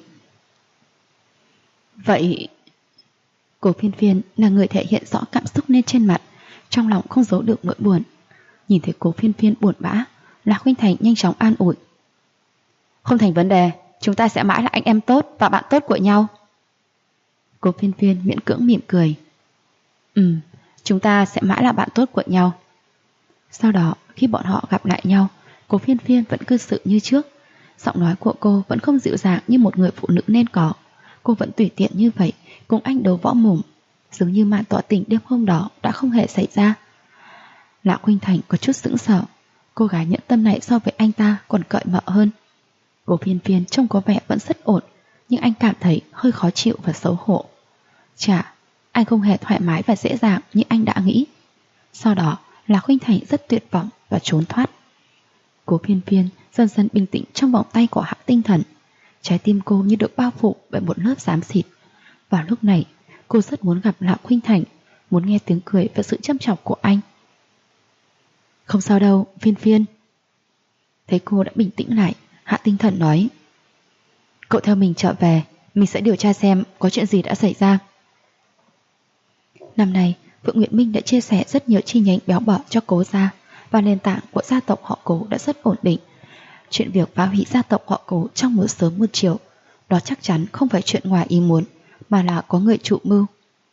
S1: Vậy... Cố Phiên Phiên là người thể hiện rõ cảm xúc lên trên mặt, trong lòng không giấu được nỗi buồn. Nhìn thấy Cố Phiên Phiên buồn bã, Lão Khuynh Thành nhanh chóng an ủi. Không thành vấn đề, chúng ta sẽ mãi là anh em tốt và bạn tốt của nhau. Cố Phiên Phiên miễn cưỡng mỉm cười. Chúng ta sẽ mãi là bạn tốt của nhau. Sau đó, khi bọn họ gặp lại nhau, Cố Phiên Phiên vẫn cư xử như trước. Giọng nói của cô vẫn không dịu dàng như một người phụ nữ nên có. Cô vẫn tùy tiện như vậy, cùng anh đấu võ mồm, dường như màn tỏ tình đêm hôm đó đã không hề xảy ra. Lão Khuynh Thành có chút sững sờ. Cô gái nhẫn tâm này so với anh ta còn cởi mở hơn. Cố Phiên Phiên trông có vẻ vẫn rất ổn, nhưng anh cảm thấy hơi khó chịu và xấu hổ. Chà, anh không hề thoải mái và dễ dàng như anh đã nghĩ. Sau đó, Lão Khuynh Thành rất tuyệt vọng và trốn thoát. Cố Phiên Phiên dần dần bình tĩnh trong vòng tay của Hạ Tinh Thần. Trái tim cô như được bao phủ bởi một lớp xám xịt. Vào lúc này, cô rất muốn gặp Lão Khuynh Thành, muốn nghe tiếng cười và sự châm chọc của anh. Không sao đâu, Phiên Phiên. Thấy cô đã bình tĩnh lại, Hạ Tinh Thần nói. Cậu theo mình trở về, mình sẽ điều tra xem có chuyện gì đã xảy ra. Năm nay, Phượng Nguyệt Minh đã chia sẻ rất nhiều chi nhánh béo bở cho Cố gia, và nền tảng của gia tộc họ Cố đã rất ổn định. Chuyện việc phá hủy gia tộc họ Cố trong một sớm một chiều, đó chắc chắn không phải chuyện ngoài ý muốn, mà là có người chủ mưu.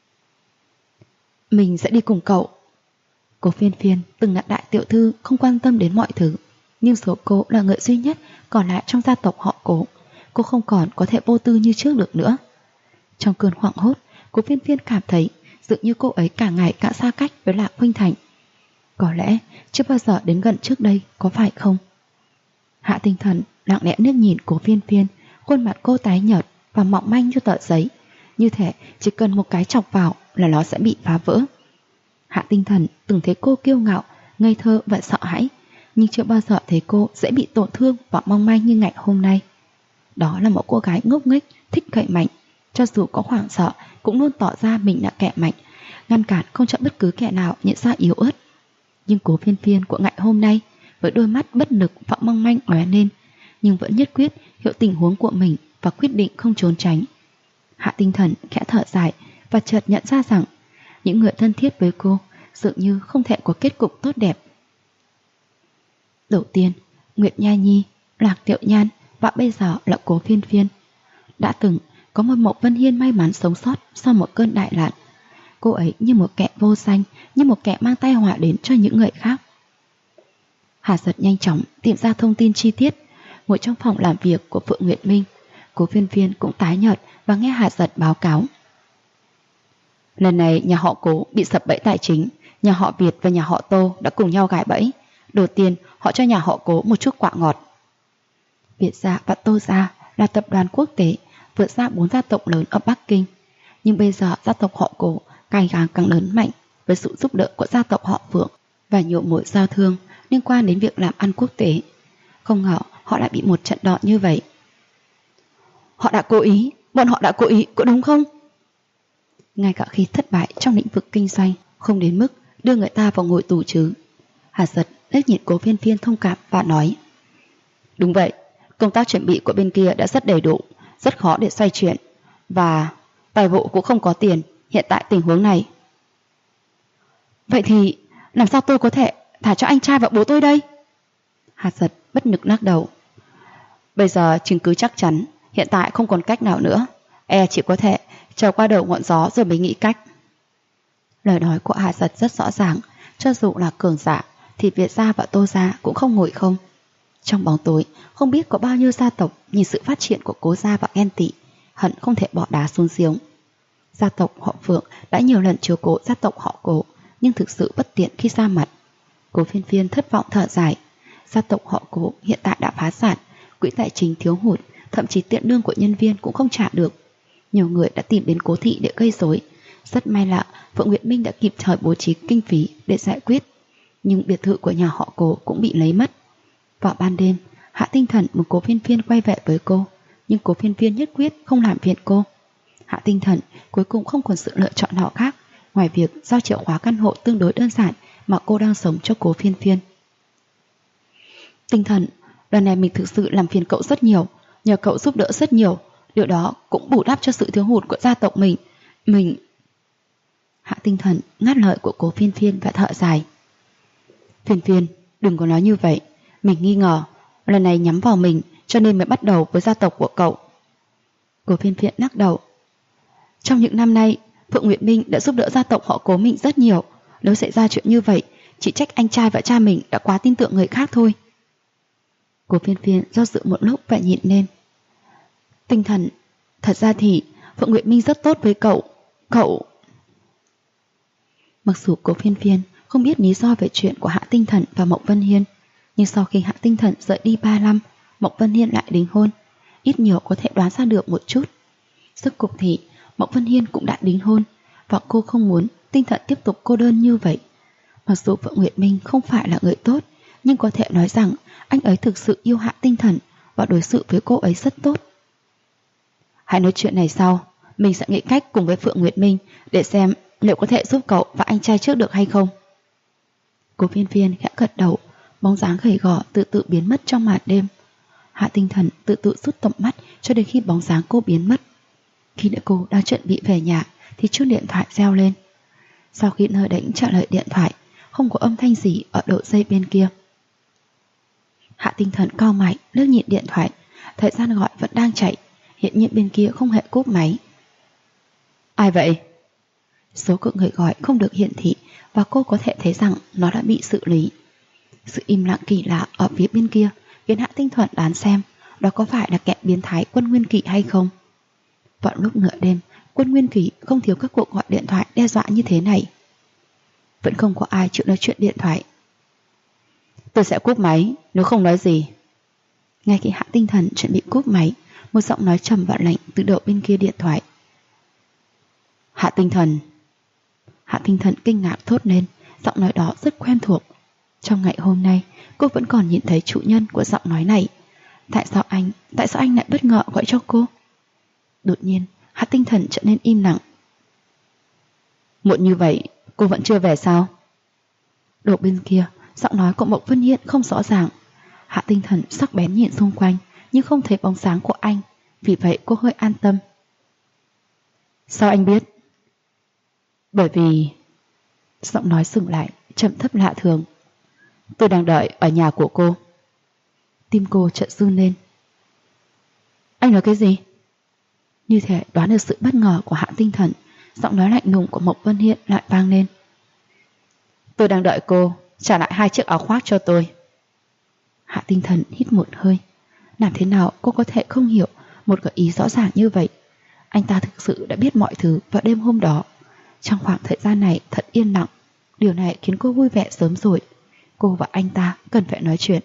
S1: Mình sẽ đi cùng cậu. Cố Phiên Phiên từng là đại tiểu thư không quan tâm đến mọi thứ, nhưng số cô là người duy nhất còn lại trong gia tộc họ Cố. Cô không còn có thể vô tư như trước được nữa. Trong cơn hoảng hốt, Cố Phiên Phiên cảm thấy dường như cô ấy càng ngày càng xa cách với Lạc Khuynh Thành. Có lẽ chưa bao giờ đến gần trước đây, có phải không? Hạ Tinh Thần lặng lẽ liếc nhìn Cố Phiên Phiên, khuôn mặt cô tái nhợt và mỏng manh như tờ giấy, như thể chỉ cần một cái chọc vào là nó sẽ bị phá vỡ. Hạ Tinh Thần từng thấy cô kiêu ngạo, ngây thơ và sợ hãi, nhưng chưa bao giờ thấy cô dễ bị tổn thương và mong manh như ngày hôm nay. Đó là một cô gái ngốc nghếch, thích cậy mạnh, cho dù có hoảng sợ cũng luôn tỏ ra mình là kẻ mạnh, ngăn cản không cho bất cứ kẻ nào nhận ra yếu ớt. Nhưng Cố Phiên Phiên của ngày hôm nay, với đôi mắt bất lực và mong manh lóe lên, nhưng vẫn nhất quyết hiểu tình huống của mình và quyết định không trốn tránh. Hạ Tinh Thần khẽ thở dài và chợt nhận ra rằng những người thân thiết với cô dường như không thể có kết cục tốt đẹp. Đầu tiên, Nguyệt Nha Nhi, Lạc Tiểu Nhan và bây giờ là Cố Phiên Phiên. Đã từng có một Mộc Vân Hiên may mắn sống sót sau một cơn đại nạn. Cô ấy như một kẻ vô danh, như một kẻ mang tai họa đến cho những người khác. Hà Giật nhanh chóng tìm ra thông tin chi tiết. Ngồi trong phòng làm việc của Phượng Nguyệt Minh, Cố Phiên Phiên cũng tái nhợt và nghe Hà Giật báo cáo. Lần này nhà họ Cố bị sập bẫy tài chính, nhà họ Việt và nhà họ Tô đã cùng nhau gài bẫy. Đầu tiên họ cho nhà họ Cố một chút quạ ngọt. Việt gia và Tô gia là tập đoàn quốc tế vượt ra 4 gia tộc lớn ở Bắc Kinh, nhưng bây giờ gia tộc họ Cố càng càng càng lớn mạnh với sự giúp đỡ của gia tộc họ Phượng và nhiều mối giao thương liên quan đến việc làm ăn quốc tế. Không ngờ họ lại bị một trận đòn như vậy. Họ đã cố ý, bọn họ đã cố ý, có đúng không? Ngay cả khi thất bại trong lĩnh vực kinh doanh, không đến mức đưa người ta vào ngồi tù chứ. Hà Giật liếc nhìn Cố Phiên Phiên thông cảm và nói: đúng vậy, công tác chuẩn bị của bên kia đã rất đầy đủ, rất khó để xoay chuyển, và tài vụ cũng không có tiền hiện tại tình huống này. Vậy thì làm sao tôi có thể thả cho anh trai và bố tôi đây? Hà Giật bất lực lắc đầu. Bây giờ chứng cứ chắc chắn, hiện tại không còn cách nào nữa, chỉ có thể chờ qua đầu ngọn gió rồi mới nghĩ cách. Lời nói của Hà Giật rất rõ ràng, cho dù là cường giả thì Việt gia và Tô gia cũng không ngồi không. Trong bóng tối, không biết có bao nhiêu gia tộc nhìn sự phát triển của Cố gia và ghen tị, hận không thể bỏ đá xuống giếng. Gia tộc họ Phượng đã nhiều lần chiếu cố gia tộc họ Cố, nhưng thực sự bất tiện khi ra mặt. Cố Phiên Phiên thất vọng thở dài. Gia tộc họ Cố hiện tại đã phá sản, quỹ tài chính thiếu hụt, thậm chí tiền lương của nhân viên cũng không trả được. Nhiều người đã tìm đến Cố thị để gây rối. Rất may là Phượng Nguyệt Minh đã kịp thời bố trí kinh phí để giải quyết, nhưng biệt thự của nhà họ Cố cũng bị lấy mất. Vào ban đêm, Hạ Tinh Thần muốn Cố Phiên Phiên quay về với cô, nhưng Cố Phiên Phiên nhất quyết không làm phiền cô. Hạ Tinh Thần cuối cùng không còn sự lựa chọn nào khác ngoài việc giao chìa khóa căn hộ tương đối đơn giản mà cô đang sống cho Cố Phiên Phiên. Tinh Thần, lần này mình thực sự làm phiền cậu rất nhiều, nhờ cậu giúp đỡ rất nhiều, điều đó cũng bù đắp cho sự thiếu hụt của gia tộc mình. Hạ Tinh Thần ngắt lời của Cố Phiên Phiên và thở dài. Phiên Phiên, đừng có nói như vậy, mình nghi ngờ lần này nhắm vào mình cho nên mới bắt đầu với gia tộc của cậu. Cố Phiên Phiên lắc đầu. Trong những năm nay, Phượng Nguyệt Minh đã giúp đỡ gia tộc họ Cố mình rất nhiều. Nếu xảy ra chuyện như vậy, chỉ trách anh trai và cha mình đã quá tin tưởng người khác thôi. Cố Phiên Phiên do dự một lúc và nhịn lên. Tinh Thần, thật ra thì Phượng Nguyệt Minh rất tốt với cậu. Mặc dù Cố Phiên Phiên không biết lý do về chuyện của Hạ Tinh Thần và Mộc Vân Hiên, nhưng sau khi Hạ Tinh Thần rời đi 3 năm, Mộc Vân Hiên lại đính hôn, ít nhiều có thể đoán ra được một chút. Rốt cuộc thì Mộc Vân Hiên cũng đã đính hôn, và cô không muốn Tinh Thần tiếp tục cô đơn như vậy. Mặc dù Phượng Nguyệt Minh không phải là người tốt, nhưng có thể nói rằng anh ấy thực sự yêu Hạ Tinh Thần và đối xử với cô ấy rất tốt. Hãy nói chuyện này sau, mình sẽ nghĩ cách cùng với Phượng Nguyệt Minh để xem liệu có thể giúp cậu và anh trai trước được hay không. Cố Phiên Phiên khẽ gật đầu, bóng dáng gầy gò từ từ biến mất trong màn đêm. Hạ Tinh Thần từ từ rút tầm mắt cho đến khi bóng dáng cô biến mất. Khi đợi cô đang chuẩn bị về nhà thì chuông điện thoại reo lên. Sau khi Nơ Đánh trả lời điện thoại, không có âm thanh gì ở đầu dây bên kia. Hạ Tinh Thần cau mày liếc nhìn điện thoại, thời gian gọi vẫn đang chạy, hiện nhiên bên kia không hề cúp máy. Ai vậy? Số của người gọi không được hiển thị và cô có thể thấy rằng nó đã bị xử lý. Sự im lặng kỳ lạ ở phía bên kia khiến Hạ Tinh Thần đoán xem đó có phải là kẻ biến thái Quân Nguyên Kỳ hay không. Vào lúc nửa đêm, Quân Nguyên Kỳ không thiếu các cuộc gọi điện thoại đe dọa như thế này. Vẫn không có ai chịu nói chuyện điện thoại. Tôi sẽ cúp máy nếu không nói gì. Ngay khi Hạ Tinh Thần chuẩn bị cúp máy, một giọng nói trầm và lạnh từ đầu bên kia điện thoại. Hạ Tinh Thần. Hạ Tinh Thần kinh ngạc thốt lên, giọng nói đó rất quen thuộc. Trong ngày hôm nay, cô vẫn còn nhìn thấy chủ nhân của giọng nói này. Tại sao anh lại bất ngờ gọi cho cô? Đột nhiên, Hạ Tinh Thần trở nên im lặng. Muộn như vậy, cô vẫn chưa về sao? Đầu bên kia, giọng nói của Mộc Vân Hiên không rõ ràng. Hạ Tinh Thần sắc bén nhìn xung quanh, nhưng không thấy bóng dáng của anh, vì vậy cô hơi an tâm. Sao anh biết? Bởi vì... Giọng nói dừng lại, trầm thấp lạ thường. Tôi đang đợi ở nhà của cô. Tim cô chợt run lên. Anh nói cái gì? Như thể đoán được sự bất ngờ của Hạ Tinh Thần, giọng nói lạnh lùng của Mộc Vân Hiên lại vang lên. Tôi đang đợi cô trả lại 2 chiếc áo khoác cho tôi. Hạ Tinh Thần hít một hơi. Làm thế nào cô có thể không hiểu một gợi ý rõ ràng như vậy? Anh ta thực sự đã biết mọi thứ vào đêm hôm đó. Trong khoảng thời gian này thật yên lặng. Điều này khiến cô vui vẻ sớm rồi. Cô và anh ta cần phải nói chuyện.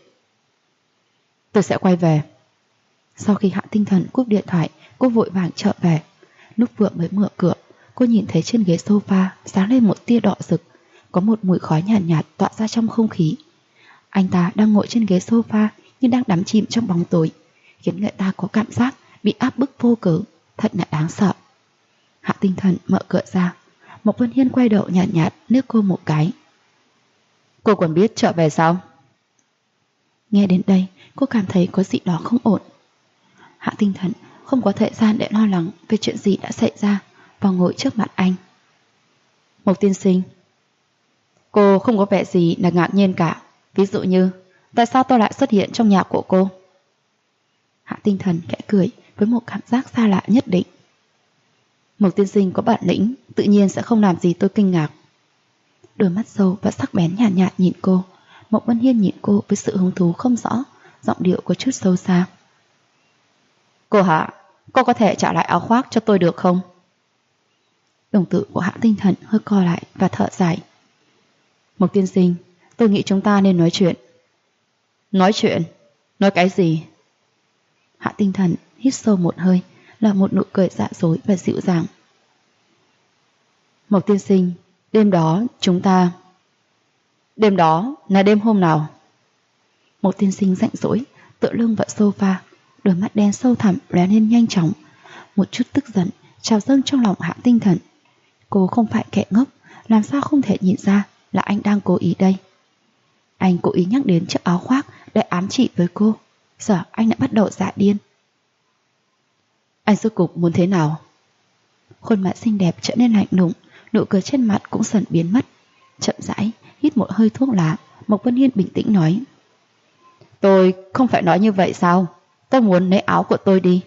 S1: Tôi sẽ quay về. Sau khi Hạ Tinh Thần cúp điện thoại, cô vội vàng trở về. Lúc vừa mới mở cửa, cô nhìn thấy trên ghế sofa sáng lên một tia đỏ rực, có một mùi khói nhàn nhạt tỏa ra trong không khí. Anh ta đang ngồi trên ghế sofa nhưng đang đắm chìm trong bóng tối, khiến người ta có cảm giác bị áp bức vô cớ, thật là đáng sợ. Hạ Tinh Thần mở cửa ra, Mộc Vân Hiên quay đầu nhàn nhạt liếc cô một cái. Cô còn biết trở về sao? Nghe đến đây, cô cảm thấy có gì đó không ổn. Hạ Tinh Thần không có thời gian để lo lắng về chuyện gì đã xảy ra và ngồi trước mặt anh. Mộc tiên sinh. Cô không có vẻ gì là ngạc nhiên cả. Ví dụ như, tại sao tôi lại xuất hiện trong nhà của cô? Hạ Tinh Thần khẽ cười với một cảm giác xa lạ nhất định. Mộc tiên sinh có bản lĩnh, tự nhiên sẽ không làm gì tôi kinh ngạc. Đôi mắt sâu và sắc bén nhàn nhạt nhìn cô. Mộc Vân Hiên nhìn cô với sự hứng thú không rõ, giọng điệu có chút sâu xa. Cô Hạ, cô có thể trả lại áo khoác cho tôi được không? Đồng tử của Hạ Tinh Thần hơi co lại và thở dài. Mộc tiên sinh, tôi nghĩ chúng ta nên nói chuyện. Nói chuyện? Nói cái gì? Hạ Tinh Thần hít sâu một hơi, là một nụ cười dạ dối và dịu dàng. Mộc tiên sinh, đêm đó chúng ta... Đêm đó là đêm hôm nào? Mộc tiên sinh rảnh rỗi, tựa lưng vào sofa, đôi mắt đen sâu thẳm lóe lên nhanh chóng. Một chút tức giận trào dâng trong lòng Hạ Tinh Thần. Cô không phải kẻ ngốc, làm sao không thể nhìn ra là anh đang cố ý đây. Anh cố ý nhắc đến chiếc áo khoác để ám chỉ với cô. Giờ anh đã bắt đầu dạ điên. Anh rốt cục muốn thế nào? Khuôn mặt xinh đẹp trở nên lạnh lùng, nụ cười trên mặt cũng dần biến mất. Chậm rãi hít một hơi thuốc lá, Mộc Vân Hiên bình tĩnh nói. Tôi không phải nói như vậy sao? Tôi muốn lấy áo của tôi đi.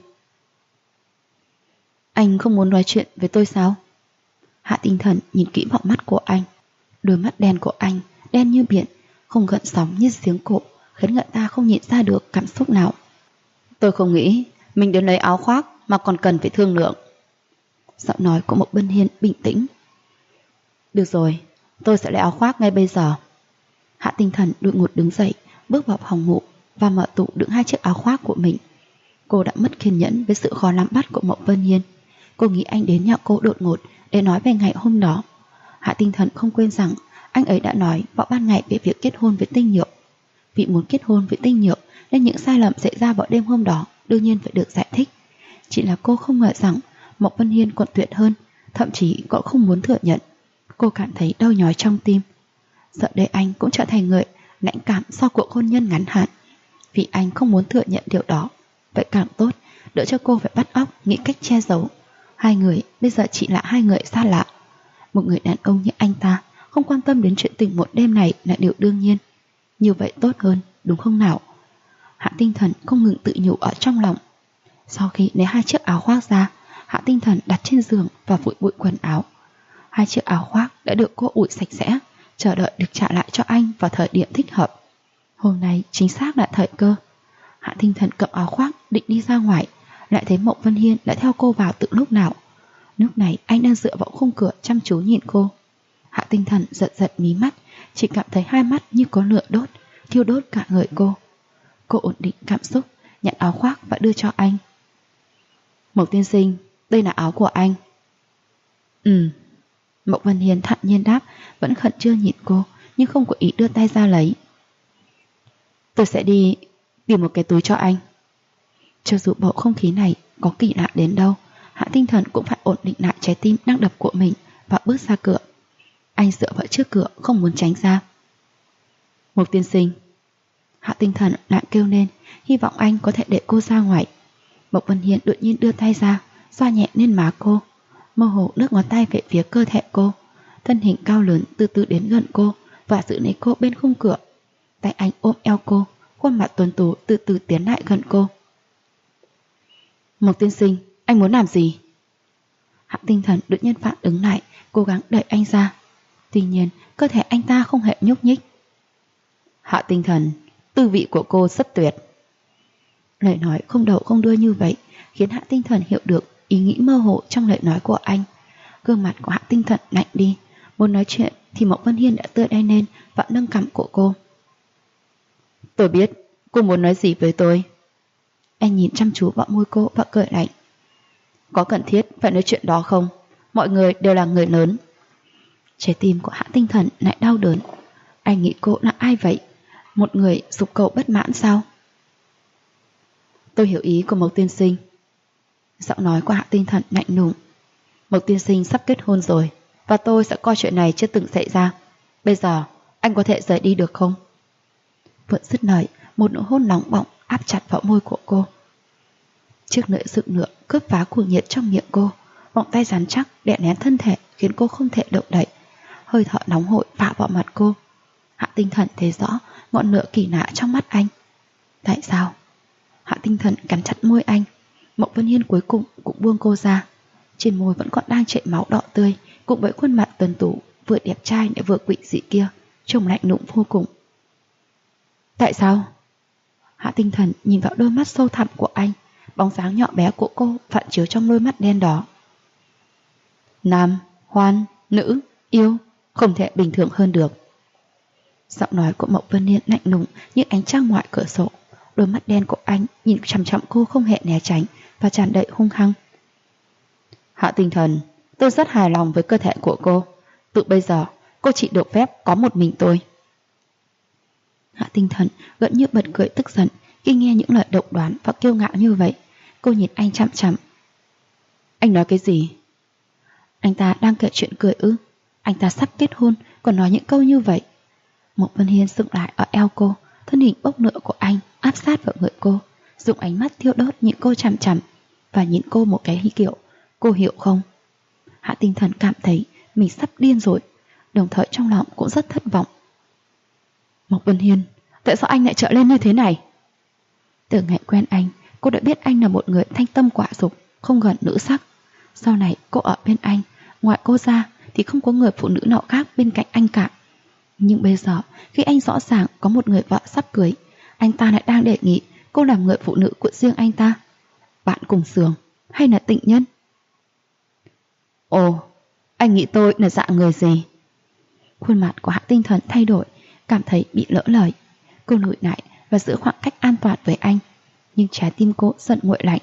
S1: Anh không muốn nói chuyện với tôi sao? Hạ Tinh Thần nhìn kỹ vào mắt của anh. Đôi mắt đen của anh đen như biển, không gợn sóng như giếng cổ, khiến người ta không nhìn ra được cảm xúc nào. Tôi không nghĩ mình đến lấy áo khoác mà còn cần phải thương lượng. Giọng nói của Mộc Vân Hiên bình tĩnh. Được rồi, tôi sẽ lấy áo khoác ngay bây giờ. Hạ Tinh Thần đột ngột đứng dậy, bước vào phòng ngủ và mở tủ đựng 2 chiếc áo khoác của mình. Cô đã mất kiên nhẫn với sự khó nắm bắt của Mộc Vân Hiên. Cô nghĩ anh đến nhà cô đột ngột để nói về ngày hôm đó. Hạ Tinh Thần không quên rằng anh ấy đã nói vào ban ngày về việc kết hôn với Tinh Nhược. Vì muốn kết hôn với Tinh Nhược nên những sai lầm xảy ra vào đêm hôm đó đương nhiên phải được giải thích. Chỉ là cô không ngờ rằng Mộc Vân Hiên còn tuyệt hơn, thậm chí còn không muốn thừa nhận. Cô cảm thấy đau nhói trong tim. Giờ đây anh cũng trở thành người lãnh cảm sau cuộc hôn nhân ngắn hạn. Vì anh không muốn thừa nhận điều đó. Vậy càng tốt, đỡ cho cô phải bắt óc nghĩ cách che giấu. Hai người bây giờ chỉ là hai người xa lạ. Một người đàn ông như anh ta không quan tâm đến chuyện tình một đêm này là điều đương nhiên. Như vậy tốt hơn, đúng không nào? Hạ Tinh Thần không ngừng tự nhủ ở trong lòng. Sau khi lấy 2 chiếc áo khoác ra, Hạ Tinh Thần đặt trên giường và vội bụi quần áo. 2 chiếc áo khoác đã được cô ủi sạch sẽ, chờ đợi được trả lại cho anh vào thời điểm thích hợp. Hôm nay chính xác là thời cơ. Hạ Tinh Thần cầm áo khoác định đi ra ngoài, lại thấy Mộc Vân Hiên đã theo cô vào từ lúc nào. Lúc này anh đang dựa vào khung cửa chăm chú nhìn cô. Hạ Tinh Thần giật giật mí mắt, chỉ cảm thấy hai mắt như có lửa đốt, thiêu đốt cả người cô. Cô ổn định cảm xúc, nhận áo khoác và đưa cho anh. Mộc tiên sinh, đây là áo của anh. Mộc Vân Hiên thản nhiên đáp, vẫn khẩn trương nhìn cô, nhưng không có ý đưa tay ra lấy. Tôi sẽ đi tìm một cái túi cho anh. Cho dù bầu không khí này có kỳ lạ đến đâu, Hạ Tinh Thần cũng phải ổn định lại trái tim đang đập của mình và bước ra cửa. Anh dựa vào trước cửa không muốn tránh ra. Mộc tiên sinh. Hạ Tinh Thần lại kêu lên, hy vọng anh có thể để cô ra ngoài. Mộc Vân Hiên đột nhiên đưa tay ra, xoa nhẹ lên má cô, mơ hồ lướt ngón tay về phía cơ thể cô. Thân hình cao lớn từ từ đến gần cô và giữ lấy cô bên khung cửa. Tay anh ôm eo cô, khuôn mặt tuấn tú từ từ tiến lại gần cô. Mộc tiên sinh, anh muốn làm gì? Hạ Tinh Thần đột nhiên phản ứng lại, cố gắng đẩy anh ra. Tuy nhiên, cơ thể anh ta không hề nhúc nhích. Hạ Tinh Thần, tư vị của cô rất tuyệt. Lời nói không đầu không đuôi như vậy khiến Hạ Tinh Thần hiểu được ý nghĩ mơ hồ trong lời nói của anh. Gương mặt của Hạ Tinh Thần lạnh đi. Muốn nói chuyện thì Mộc Vân Hiên đã tựa tay lên và nâng cằm của cô. Tôi biết cô muốn nói gì với tôi. Anh nhìn chăm chú vào môi cô và cười lạnh. Có cần thiết phải nói chuyện đó không? mọi người đều là người lớn. Trái tim của Hạ Tinh Thần lại đau đớn. Anh nghĩ cô là ai vậy? Một người dục cầu bất mãn sao? Tôi hiểu ý của Mộc tiên sinh. Giọng nói của Hạ Tinh Thần lạnh lùng. Mộc tiên sinh sắp kết hôn rồi, và tôi sẽ coi chuyện này chưa từng xảy ra. Bây giờ anh có thể rời đi được không? Vẫn dứt lời, một nụ hôn nóng bỏng áp chặt vào môi của cô. Chiếc lưỡi dựng ngựa cướp phá cuồng nhiệt trong miệng cô. Vòng tay rắn chắc đè nén thân thể khiến cô không thể động đậy. Hơi thở nóng hổi phả vào mặt cô. Hạ Tinh Thần thấy rõ ngọn lửa kỳ lạ trong mắt anh. Tại sao? Hạ Tinh Thần cắn chặt môi anh. Mộc Vân Hiên cuối cùng cũng buông cô ra. Trên môi vẫn còn đang chảy máu đỏ tươi, cùng với khuôn mặt tuấn tú vừa đẹp trai lại vừa quỷ dị kia, trông lạnh lùng vô cùng. Tại sao? Hạ Tinh Thần nhìn vào đôi mắt sâu thẳm của anh. Bóng dáng nhỏ bé của cô phản chiếu trong đôi mắt đen đó. Nam, hoan, nữ, yêu, không thể bình thường hơn được. Giọng nói của Mộc Vân Hiên lạnh lùng như ánh trăng ngoài cửa sổ. Đôi mắt đen của anh nhìn chằm chằm cô không hề né tránh và tràn đầy hung hăng. Hạ Tinh Thần, tôi rất hài lòng với cơ thể của cô. Từ bây giờ cô chỉ được phép có một mình tôi. Hạ Tinh Thần gần như bật cười tức giận khi nghe những lời độc đoán và kiêu ngạo như vậy. Cô nhìn anh chằm chằm. Anh nói cái gì? Anh ta đang kể chuyện cười ư? Anh ta sắp kết hôn còn nói những câu như vậy. Mộc Vân Hiên dựng lại ở eo cô, thân hình bốc lửa của anh áp sát vào người cô, dùng ánh mắt thiêu đốt nhìn cô chằm chằm và nhìn cô một cái kiểu. Cô hiểu không? Hạ Tinh Thần cảm thấy mình sắp điên rồi, đồng thời trong lòng cũng rất thất vọng. Mộc Vân Hiên, tại sao anh lại trở lên như thế này? Từ ngày quen anh, cô đã biết anh là một người thanh tâm quả dục, không gần nữ sắc. Sau này cô ở bên anh, ngoài cô ra thì không có người phụ nữ nào khác bên cạnh anh cả. Nhưng bây giờ, khi anh rõ ràng có một người vợ sắp cưới, anh ta lại đang đề nghị cô làm người phụ nữ của riêng anh ta. Bạn cùng giường hay là tình nhân? Ồ, anh nghĩ tôi là dạng người gì? Khuôn mặt của Hạ Tinh Thần thay đổi, cảm thấy bị lỡ lời. Cô lùi lại và giữ khoảng cách an toàn với anh, nhưng trái tim cô giận nguội lạnh.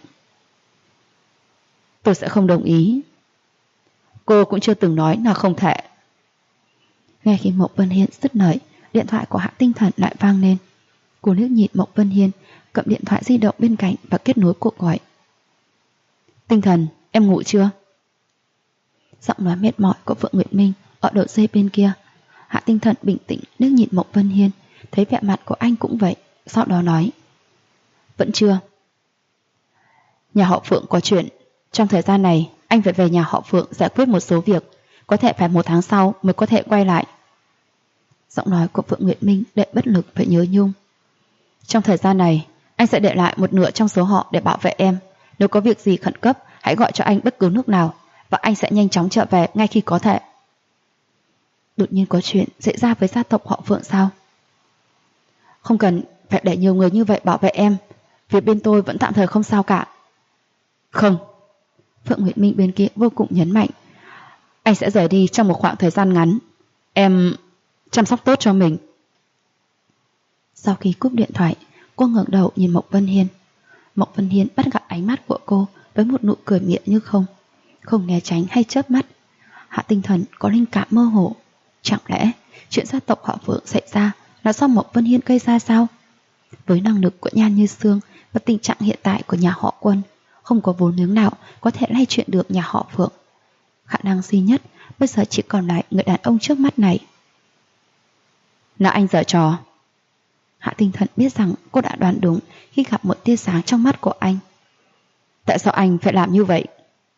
S1: Tôi sẽ không đồng ý. Cô cũng chưa từng nói là không thể. Ngay khi Mộc Vân Hiên dứt lời, điện thoại của Hạ Tinh Thần lại vang lên. Cô liếc nhìn Mộc Vân Hiên, cầm điện thoại di động bên cạnh và kết nối cuộc gọi. Tinh Thần, em ngủ chưa? Giọng nói mệt mỏi của Phượng Nguyệt Minh ở đầu dây bên kia. Hạ Tinh Thần bình tĩnh liếc nhìn Mộc Vân Hiên, thấy vẻ mặt của anh cũng vậy, sau đó nói. Vẫn chưa. Nhà họ Phượng có chuyện. Trong thời gian này, anh phải về nhà họ Phượng giải quyết một số việc. Có thể phải 1 tháng sau mới có thể quay lại. Giọng nói của Phượng Nguyệt Minh đầy bất lực và nhớ nhung. Trong thời gian này, anh sẽ để lại một nửa trong số họ để bảo vệ em. Nếu có việc gì khẩn cấp, hãy gọi cho anh bất cứ lúc nào, và anh sẽ nhanh chóng trở về ngay khi có thể. Đột nhiên có chuyện xảy ra với gia tộc họ Phượng sao? Không cần phải để nhiều người như vậy bảo vệ em. Phía bên tôi vẫn tạm thời không sao cả. Không. Phượng Nguyệt Minh bên kia vô cùng nhấn mạnh. Anh sẽ rời đi trong một khoảng thời gian ngắn. Em chăm sóc tốt cho mình. Sau khi cúp điện thoại, cô ngẩng đầu nhìn Mộc Vân Hiên. Mộc Vân Hiên bắt gặp ánh mắt của cô với một nụ cười miệng như không né tránh hay chớp mắt. Hạ Tinh Thần có linh cảm mơ hồ. Chẳng lẽ chuyện gia tộc họ Phượng xảy ra là do Mộc Vân Hiên gây ra sao? Với năng lực của Nhan Như Sương và tình trạng hiện tại của nhà họ Quân, không có vốn liếng nào có thể lay chuyển được nhà họ Phượng. Khả năng duy nhất bây giờ chỉ còn lại người đàn ông trước mắt này. Là anh giở trò. Hạ Tinh Thần biết rằng cô đã đoán đúng khi gặp một tia sáng trong mắt của anh. Tại sao anh phải làm như vậy?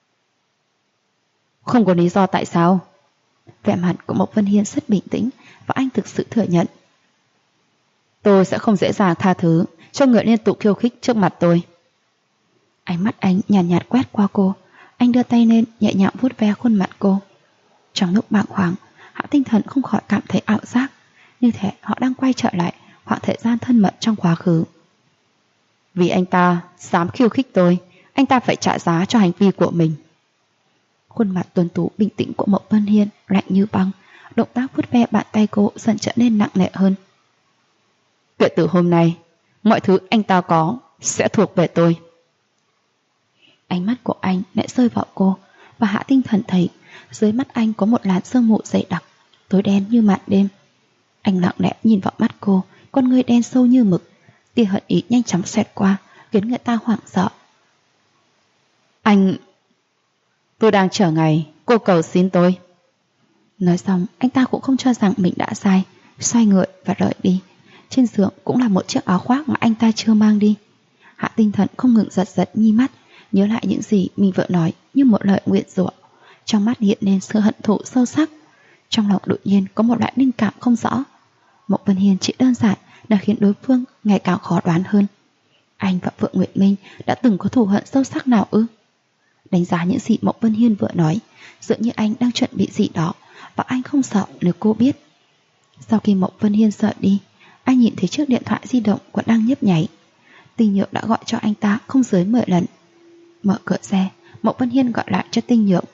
S1: Không có lý do tại sao. Vẻ mặt của Mộc Vân Hiên rất bình tĩnh và anh thực sự thừa nhận. Tôi sẽ không dễ dàng tha thứ cho người liên tục khiêu khích trước mặt tôi. Ánh mắt anh nhàn nhạt quét qua cô. Anh đưa tay lên nhẹ nhàng vuốt ve khuôn mặt cô. Trong lúc bàng hoàng, Hạ Tinh Thần không khỏi cảm thấy ảo giác, như thể họ đang quay trở lại khoảng thời gian thân mật trong quá khứ. Vì anh ta dám khiêu khích tôi, anh ta phải trả giá cho hành vi của mình. Khuôn mặt tuấn tú bình tĩnh của Mộc Vân Hiên lạnh như băng, động tác vuốt ve bàn tay cô dần trở nên nặng nề hơn. Kể từ hôm nay, mọi thứ anh ta có sẽ thuộc về tôi. Ánh mắt của anh lại rơi vào cô, và Hạ Tinh Thần thấy Dưới mắt anh có một làn sương mù dày đặc, tối đen như màn đêm. Anh lặng lẽ nhìn vào mắt cô, con ngươi đen sâu như mực. Tia hận ý nhanh chóng xẹt qua, khiến người ta hoảng sợ. Tôi đang chờ ngày cô cầu xin tôi. Nói xong, anh ta cũng không cho rằng mình đã sai, xoay người và rời đi. Trên giường cũng là một chiếc áo khoác mà anh ta chưa mang đi. Hạ Tinh Thần không ngừng giật giật nhi mắt, nhớ lại những gì mình vừa nói như một lời nguyện rủa. Trong mắt hiện lên sự hận thù sâu sắc. Trong lòng đột nhiên có một loại linh cảm không rõ. Mộc Vân Hiên chỉ đơn giản đã khiến đối phương ngày càng khó đoán hơn. Anh và Phượng Nguyệt Minh đã từng có thù hận sâu sắc nào ư? Đánh giá những gì Mộc Vân Hiên vừa nói, dường như anh đang chuẩn bị gì đó, và anh không sợ nếu cô biết. Sau khi Mộc Vân Hiên sợ đi, anh nhìn thấy chiếc điện thoại di động còn đang nhấp nháy. Tinh Nhược đã gọi cho anh ta không dưới 10 lần. Mở cửa xe, Mộc Vân Hiên gọi lại cho Tinh Nhược.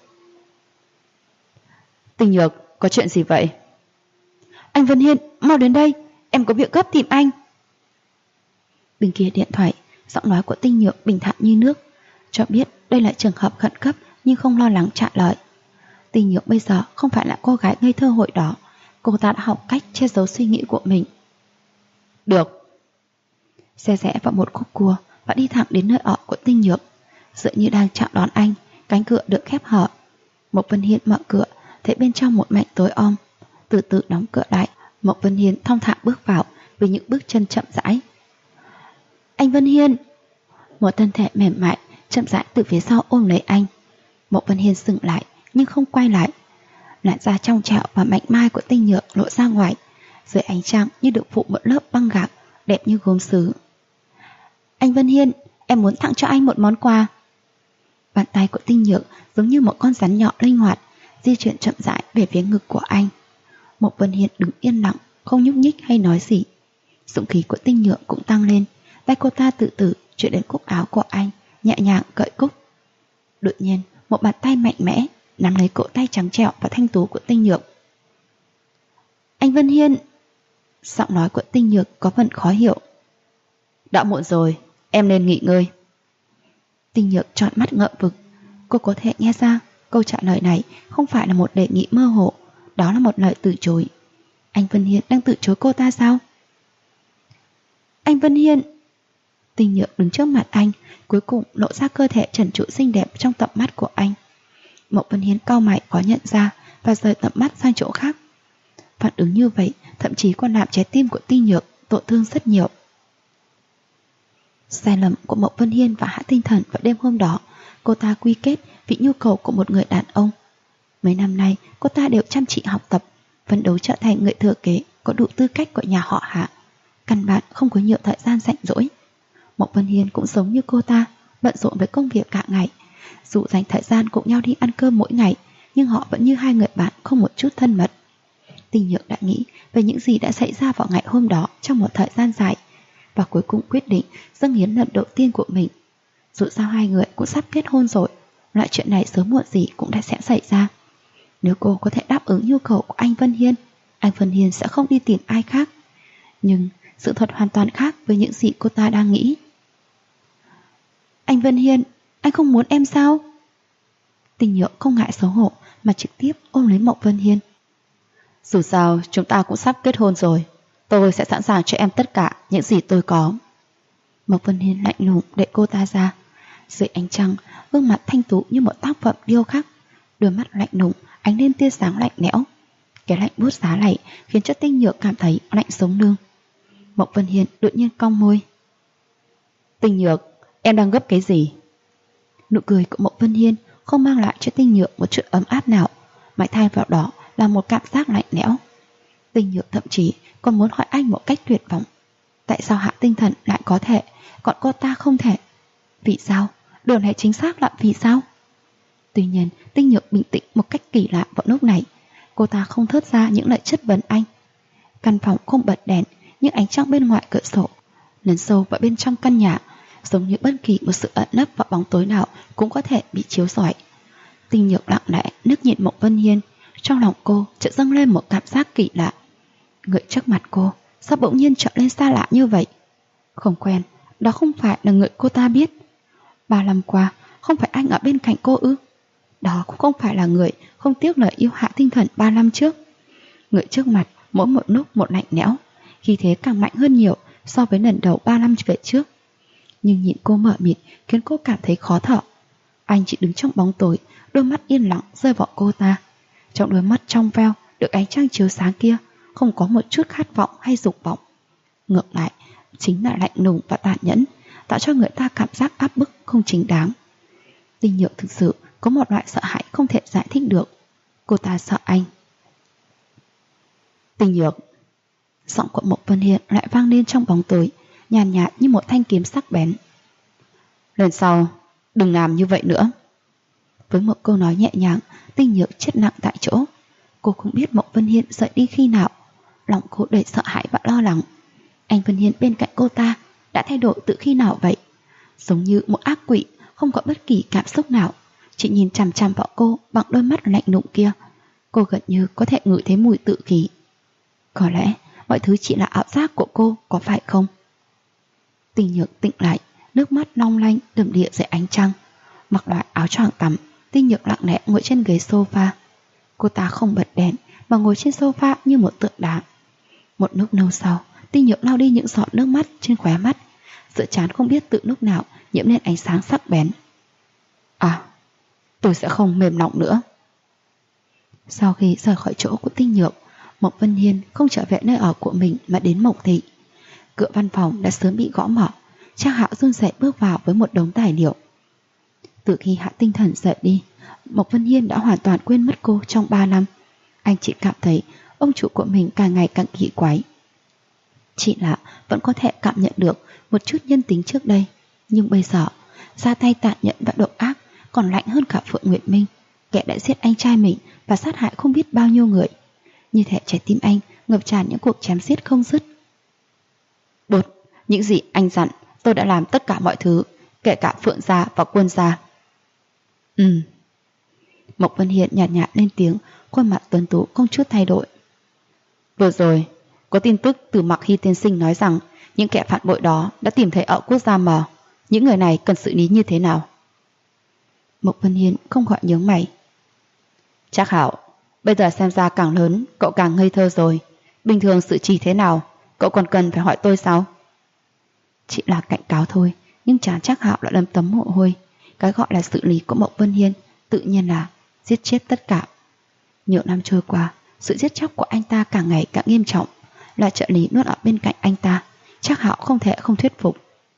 S1: Tinh Nhược, có chuyện gì vậy? Anh Vân Hiên, mau đến đây, em có việc gấp tìm anh. Bên kia điện thoại, giọng nói của Tinh Nhược bình thản như nước, cho biết đây là trường hợp khẩn cấp nhưng không lo lắng trả lời. Tinh Nhược bây giờ không phải là cô gái ngây thơ hồi đó, cô ta đã học cách che giấu suy nghĩ của mình. Được. Xe rẽ vào một khúc cua và đi thẳng đến nơi ở của Tinh Nhược. Dường như đang chào đón anh, cánh cửa được khép hở. Mộc Vân Hiên mở cửa, thấy bên trong một mảnh tối om. Từ từ đóng cửa lại, Mộc Vân Hiên thong thả bước vào với những bước chân chậm rãi. Anh Vân Hiên! Một thân thể mềm mại chậm rãi từ phía sau ôm lấy anh. Mộc Vân Hiên dừng lại nhưng không quay lại. Làn da trong trẻo và mảnh mai của Tinh Nhược lộ ra ngoài, dưới ánh trăng như được phủ một lớp băng gạc đẹp như gốm sứ. Anh Vân Hiên, em muốn tặng cho anh một món quà. Bàn tay của Tinh Nhược giống như một con rắn nhỏ linh hoạt, di chuyển chậm rãi về phía ngực của anh. Mộc Vân Hiên đứng yên lặng, không nhúc nhích hay nói gì. Dũng khí của Tinh Nhược cũng tăng lên, tay cô ta từ từ chuyển đến cúc áo của anh, nhẹ nhàng cởi cúc. Đột nhiên, một bàn tay mạnh mẽ nắm lấy cổ tay trắng trẻo và thanh tú của Tinh Nhược. Anh Vân Hiên! Giọng nói của Tinh Nhược có phần khó hiểu. Đã muộn rồi, em nên nghỉ ngơi. Tinh Nhược tròn mắt ngỡ vực. Cô có thể nghe ra câu trả lời này không phải là một đề nghị mơ hồ, đó là một lời từ chối. Anh Vân Hiên đang từ chối cô ta sao? Anh Vân Hiên! Tinh Nhược đứng trước mặt anh, cuối cùng lộ ra cơ thể trần trụi xinh đẹp trong tầm mắt của anh. Mộc Vân Hiên cau mày có nhận ra và rời tầm mắt sang chỗ khác. Phản ứng như vậy thậm chí còn làm trái tim của Tinh Nhược tổn thương rất nhiều. Sai lầm của Mộc Vân Hiên và Hạ Tinh Thần vào đêm hôm đó, cô ta quy kết vì nhu cầu của một người đàn ông. Mấy năm nay cô ta đều chăm chỉ học tập, phấn đấu trở thành người thừa kế có đủ tư cách của nhà họ Hạ. Căn bản không có nhiều thời gian rảnh rỗi. Mộc Vân Hiên cũng giống như cô ta, bận rộn với công việc cả ngày. Dù dành thời gian cùng nhau đi ăn cơm mỗi ngày, nhưng họ vẫn như hai người bạn không một chút thân mật. Tinh Nhược đã nghĩ về những gì đã xảy ra vào ngày hôm đó trong một thời gian dài, và cuối cùng quyết định dâng hiến lần đầu tiên của mình. Dù sao hai người cũng sắp kết hôn rồi, loại chuyện này sớm muộn gì cũng đã sẽ xảy ra. Nếu cô có thể đáp ứng nhu cầu của anh Vân Hiên sẽ không đi tìm ai khác. Nhưng sự thật hoàn toàn khác với những gì cô ta đang nghĩ. Anh Vân Hiên, anh không muốn em sao? Tinh Nhược không ngại xấu hổ mà trực tiếp ôm lấy Mộc Vân Hiên. Dù sao chúng ta cũng sắp kết hôn rồi, tôi sẽ sẵn sàng cho em tất cả những gì tôi có. Mộc Vân Hiên lạnh lùng đẩy cô ta ra. Dưới ánh trăng, gương mặt thanh tú như một tác phẩm điêu khắc, đôi mắt lạnh lùng ánh lên tia sáng lạnh lẽo. Cái lạnh buốt giá này khiến cho Tinh Nhược cảm thấy lạnh sống lưng. Mộc Vân Hiên đột nhiên cong môi. Tinh Nhược, em đang gấp cái gì? Nụ cười của Mộc Vân Hiên không mang lại cho Tinh Nhược một chút ấm áp nào, mà thay vào đó là một cảm giác lạnh lẽo. Tinh Nhược thậm chí còn muốn hỏi anh một cách tuyệt vọng, tại sao Hạ Tinh Thần lại có thể, còn cô ta không thể? Vì sao? Điều này chính xác là vì sao? Tuy nhiên, Tinh Nhược bình tĩnh một cách kỳ lạ vào lúc này. Cô ta không thốt ra những lời chất vấn anh. Căn phòng không bật đèn, nhưng ánh trăng bên ngoài cửa sổ lấn sâu vào bên trong căn nhà, giống như bất kỳ một sự ẩn nấp vào bóng tối nào cũng có thể bị chiếu rọi. Tinh Nhược lặng lẽ nước nhìn Mộc Vân Hiên, trong lòng cô chợt dâng lên một cảm giác kỳ lạ. Người trước mặt cô sao bỗng nhiên trở lên xa lạ như vậy? Không quen, đó không phải là người cô ta biết. 3 năm qua không phải anh ở bên cạnh cô ư? Đó cũng không phải là người không tiếc lời yêu Hạ Tinh Thần 3 năm trước. Người trước mặt mỗi một lúc một lạnh lẽo, khí thế càng mạnh hơn nhiều so với lần đầu 3 năm về trước. Nhưng nhìn cô mờ mịt khiến cô cảm thấy khó thở. Anh chỉ đứng trong bóng tối, đôi mắt yên lặng rơi vào cô ta. Trong đôi mắt trong veo được ánh trăng chiếu sáng kia không có một chút khát vọng hay dục vọng. Ngược lại, chính là lạnh lùng và tàn nhẫn, tạo cho người ta cảm giác áp bức không chính đáng. Tinh Nhược thực sự có một loại sợ hãi không thể giải thích được. Cô ta sợ anh. Tinh Nhược. Giọng của Mộc Vân Hiên lại vang lên trong bóng tối, nhàn nhạt như một thanh kiếm sắc bén. Lần sau đừng làm như vậy nữa. Với một câu nói nhẹ nhàng, Tinh Nhược chết lặng tại chỗ. Cô không biết Mộc Vân Hiên rời đi khi nào. Lòng cô đầy sợ hãi và lo lắng. Anh Vân Hiên bên cạnh cô ta đã thay đổi từ khi nào vậy? Giống như một ác quỷ, không có bất kỳ cảm xúc nào, chỉ nhìn chằm chằm vào cô bằng đôi mắt lạnh lùng kia. Cô gần như có thể ngửi thấy mùi tự kỷ. Có lẽ mọi thứ chỉ là ảo giác của cô, có phải không? Tinh Nhược tỉnh lại, nước mắt long lanh đầm đìa dưới ánh trăng. Mặc loại áo choàng tắm, Tinh Nhược lặng lẽ ngồi trên ghế sofa. Cô ta không bật đèn mà ngồi trên sofa như một tượng đá. Một lúc lâu sau, Tinh Nhược lau đi những giọt nước mắt trên khóe mắt. Giữa trán không biết từ lúc nào nhiễm lên ánh sáng sắc bén. À, tôi sẽ không mềm lòng nữa. Sau khi rời khỏi chỗ của Tinh Nhược, Mộc Vân Hiên không trở về nơi ở của mình mà đến Mộc Thị. Cửa văn phòng đã sớm bị gõ mở. Trang Hạo run rẩy bước vào với một đống tài liệu. Từ khi Hạ Tinh Thần rời đi, Mộc Vân Hiên đã hoàn toàn quên mất cô trong 3 năm. Anh chỉ cảm thấy ông chủ của mình càng ngày càng kỳ quái. Chỉ là vẫn có thể cảm nhận được một chút nhân tính trước đây. Nhưng bây giờ, ra tay tàn nhẫn và độc ác còn lạnh hơn cả Phượng Nguyệt Minh, kẻ đã giết anh trai mình và sát hại không biết bao nhiêu người. Như thể trái tim anh ngập tràn những cuộc chém giết không dứt. Bột, những gì anh dặn, tôi đã làm tất cả mọi thứ, kể cả Phượng gia và Quân gia. Mộc Vân Hiên nhạt nhạt lên tiếng, khuôn mặt tuấn tú không chút thay đổi. Vừa rồi, có tin tức từ Mạc Hy tiên sinh nói rằng những kẻ phản bội đó đã tìm thấy ở quốc gia mờ. Những người này cần xử lý như thế nào? Mộc Vân Hiên không khỏi nhướng mày. Trác Hạo, bây giờ xem ra càng lớn, cậu càng ngây thơ rồi. Bình thường xử trí thế nào, cậu còn cần phải hỏi tôi sao? Chỉ là cảnh cáo thôi, nhưng trán Trác Hạo lại lấm tấm mồ hôi. Cái gọi là xử lý của Mộc Vân Hiên tự nhiên là giết chết tất cả. Nhiều năm trôi qua, sự giết chóc của anh ta càng ngày càng nghiêm trọng. Là trợ lý luôn ở bên cạnh anh ta, Trác Hạo không thể không thuyết phục.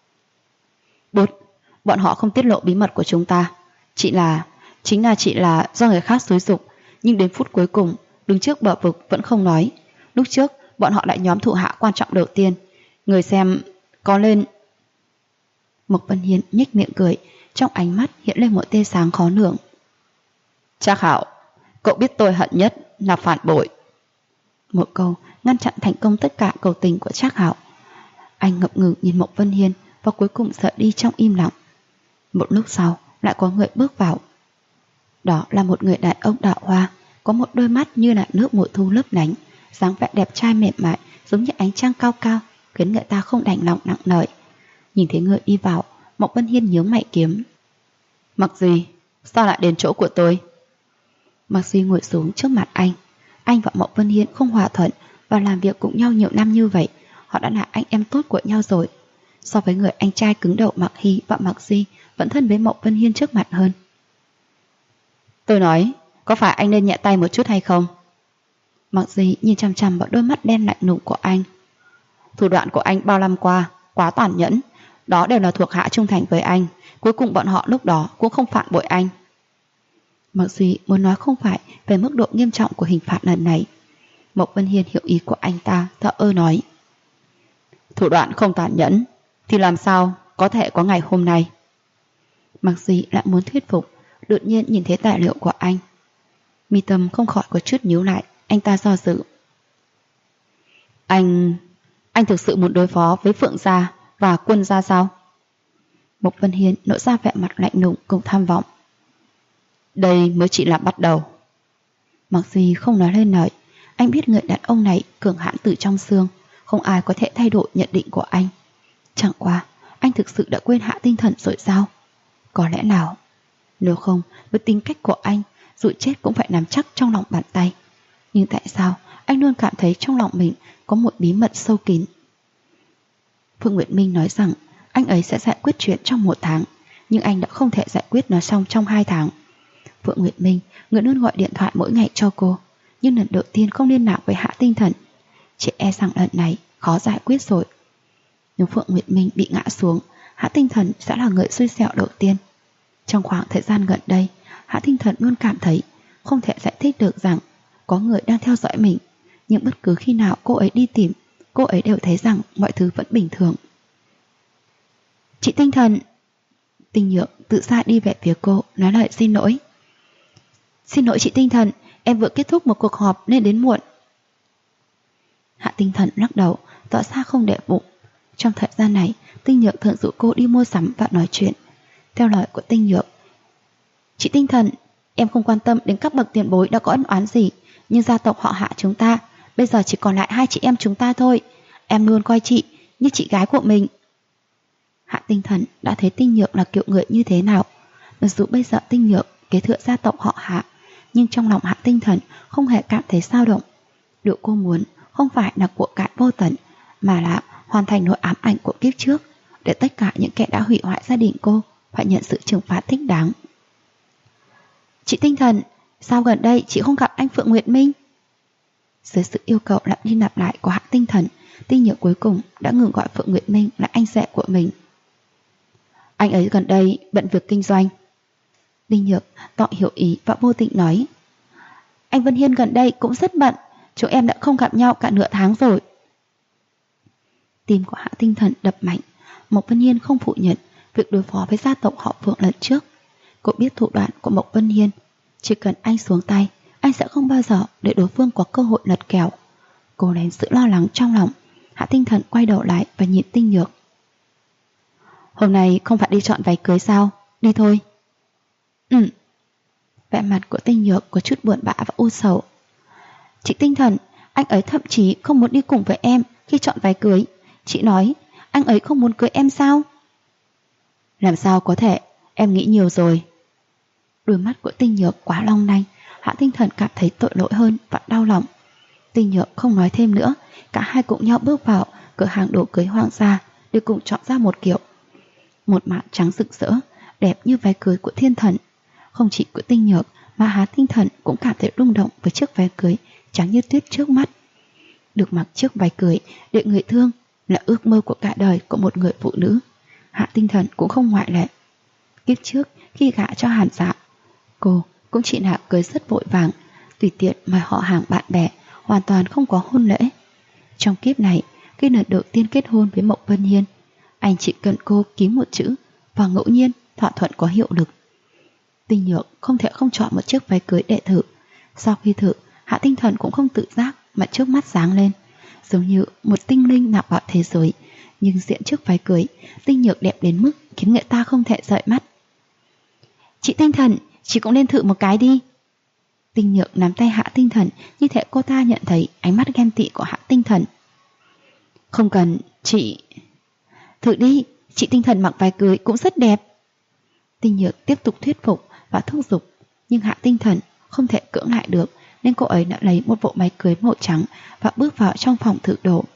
S1: Bọn họ không tiết lộ bí mật của chúng ta. Chính là do người khác xúi giục, nhưng đến phút cuối cùng, đứng trước bờ vực vẫn không nói. Lúc trước, bọn họ lại nhóm thủ hạ quan trọng đầu tiên. Người xem có lên. Mộc Vân Hiên nhếch miệng cười, trong ánh mắt hiện lên một tia sáng khó lường. Trác Hạo, cậu biết tôi hận nhất là phản bội. Một câu ngăn chặn thành công tất cả cầu tình của Trác Hạo. Anh ngập ngừng nhìn Mộc Vân Hiên và cuối cùng rời đi trong im lặng. Một lúc sau lại có người bước vào. Đó là một người đàn ông đạo hoa, có một đôi mắt như là nước mùa thu lấp lánh, dáng vẻ đẹp trai mềm mại giống như ánh trăng cao cao, khiến người ta không đành lòng nặng nề. Nhìn thấy người đi vào, Mộc Vân Hiên nhướng mày kiếm. Mặc gì, sao lại đến chỗ của tôi? Mặc Duy ngồi xuống trước mặt anh. Anh và Mộc Vân Hiên không hòa thuận và làm việc cùng nhau nhiều năm như vậy. Họ đã là anh em tốt của nhau rồi. So với người anh trai cứng đầu Mạc Hy và Mạc Duy vẫn thân với Mộc Vân Hiên trước mặt hơn. Tôi nói, có phải anh nên nhẹ tay một chút hay không? Mạc Duy nhìn chằm chằm vào đôi mắt đen lạnh lùng của anh. Thủ đoạn của anh bao năm qua quá tàn nhẫn. Đó đều là thuộc hạ trung thành với anh. Cuối cùng bọn họ lúc đó cũng không phản bội anh. Mạc Duy muốn nói không phải về mức độ nghiêm trọng của hình phạt lần này. Mộc Vân Hiên hiểu ý của anh ta, thở ơ nói. Thủ đoạn không tàn nhẫn thì làm sao có thể có ngày hôm nay? Mạc Duy lại muốn thuyết phục, đột nhiên nhìn thấy tài liệu của anh. Mi tâm không khỏi có chút nhíu lại, anh ta do dự. Anh thực sự muốn đối phó với Phượng gia và Quân gia sao? Mộc Vân Hiên nỗ ra vẻ mặt lạnh lùng cùng tham vọng. Đây mới chỉ là bắt đầu. Mạc Duy không nói lên lời. Anh biết người đàn ông này cường hãn từ trong xương, không ai có thể thay đổi nhận định của anh. Chẳng qua anh thực sự đã quên Hạ Tinh Thần rồi sao? Có lẽ nào? Nếu không, với tính cách của anh, dù chết cũng phải nắm chắc trong lòng bàn tay. Nhưng tại sao anh luôn cảm thấy trong lòng mình có một bí mật sâu kín? Phương Nguyệt Minh nói rằng anh ấy sẽ giải quyết chuyện trong 1 tháng, nhưng anh đã không thể giải quyết nó xong trong 2 tháng. Phượng Nguyệt Minh người luôn gọi điện thoại mỗi ngày cho cô, nhưng lần đầu tiên không liên lạc với Hạ Tinh Thần. Chị e rằng lần này khó giải quyết rồi. Nếu Phượng Nguyệt Minh bị ngã xuống, Hạ Tinh Thần sẽ là người xui xẻo đầu tiên. Trong khoảng thời gian gần đây, Hạ Tinh Thần luôn cảm thấy không thể giải thích được rằng có người đang theo dõi mình, nhưng bất cứ khi nào cô ấy đi tìm, cô ấy đều thấy rằng mọi thứ vẫn bình thường. Chị Tinh Thần. Tinh Nhược tự xa đi về phía cô, nói lời xin lỗi. Xin lỗi chị Tinh Thần, em vừa kết thúc một cuộc họp nên đến muộn. Hạ Tinh Thần lắc đầu, tỏ ra không để bụng. Trong thời gian này, Tinh Nhược thường dụ cô đi mua sắm và nói chuyện. Theo lời của Tinh Nhược, chị Tinh Thần, em không quan tâm đến các bậc tiền bối đã có ân oán gì, nhưng gia tộc họ Hạ chúng ta bây giờ chỉ còn lại 2 chị em chúng ta thôi. Em luôn coi chị như chị gái của mình. Hạ Tinh Thần đã thấy Tinh Nhược là kiểu người như thế nào. Mặc dù bây giờ Tinh Nhược kế thừa gia tộc họ Hạ, nhưng trong lòng Hạ Tinh Thần không hề cảm thấy dao động. Điều cô muốn không phải là của cải vô tận, mà là hoàn thành nỗi ám ảnh của kiếp trước, để tất cả những kẻ đã hủy hoại gia đình cô phải nhận sự trừng phạt thích đáng. Chị Tinh Thần, sao gần đây chị không gặp anh Phượng Nguyệt Minh? Dưới sự yêu cầu lặp đi lặp lại của Hạ Tinh Thần, Tinh Nhược cuối cùng đã ngừng gọi Phượng Nguyệt Minh là anh rể của mình. Anh ấy gần đây bận việc kinh doanh. Tinh Nhược tỏ hiểu ý và vô tình nói. Anh Vân Hiên gần đây cũng rất bận, chúng em đã không gặp nhau cả nửa tháng rồi. Tim của Hạ Tinh Thần đập mạnh. Mộc Vân Hiên không phủ nhận việc đối phó với gia tộc họ Phượng lần trước. Cô biết thủ đoạn của Mộc Vân Hiên, chỉ cần anh xuống tay, anh sẽ không bao giờ để đối phương có cơ hội lật kèo. Cô nén sự lo lắng trong lòng. Hạ Tinh Thần quay đầu lại và nhìn Tinh Nhược. Hôm nay không phải đi chọn váy cưới sao? Đi thôi. Vẻ mặt của Tinh Nhược có chút buồn bã và u sầu. Chị Tinh Thần, anh ấy thậm chí không muốn đi cùng với em khi chọn váy cưới. Chị nói, anh ấy không muốn cưới em sao? Làm sao có thể, em nghĩ nhiều rồi. Đôi mắt của Tinh Nhược quá long lanh. Hạ Tinh Thần cảm thấy tội lỗi hơn và đau lòng. Tinh Nhược không nói thêm nữa. Cả hai cùng nhau bước vào cửa hàng đồ cưới hoàng gia để cùng chọn ra một kiểu. Một mạn trắng rực rỡ, đẹp như váy cưới của thiên thần. Không chỉ của Tinh Nhược mà Hạ Tinh Thần cũng cảm thấy rung động với chiếc váy cưới trắng như tuyết trước mắt. Được mặc chiếc váy cưới để người thương là ước mơ của cả đời của một người phụ nữ. Hạ Tinh Thần cũng không ngoại lệ. Kiếp trước khi gả cho Hàn Dạ, cô cũng chỉ là cưới rất vội vàng, tùy tiện mời họ hàng bạn bè, hoàn toàn không có hôn lễ. Trong kiếp này, khi lần đầu tiên kết hôn với Mộc Vân Hiên, anh chỉ cần cô ký một chữ và ngẫu nhiên thỏa thuận có hiệu lực. Tinh Nhược không thể không chọn một chiếc váy cưới để thử. Sau khi thử, Hạ Tinh Thần cũng không tự giác mà trước mắt sáng lên, giống như một tinh linh nạp vào thế giới. Nhưng diện chiếc váy cưới, Tinh Nhược đẹp đến mức khiến người ta không thể rời mắt. Chị Tinh Thần, chị cũng nên thử một cái đi. Tinh Nhược nắm tay Hạ Tinh Thần, như thể cô ta nhận thấy ánh mắt ghen tị của Hạ Tinh Thần. Không cần, chị... Thử đi, chị Tinh Thần mặc váy cưới cũng rất đẹp. Tinh Nhược tiếp tục thuyết phục và thúc giục, nhưng Hạ Tinh Thần không thể cưỡng lại được, nên cô ấy đã lấy một bộ váy cưới màu trắng và bước vào trong phòng thử đồ.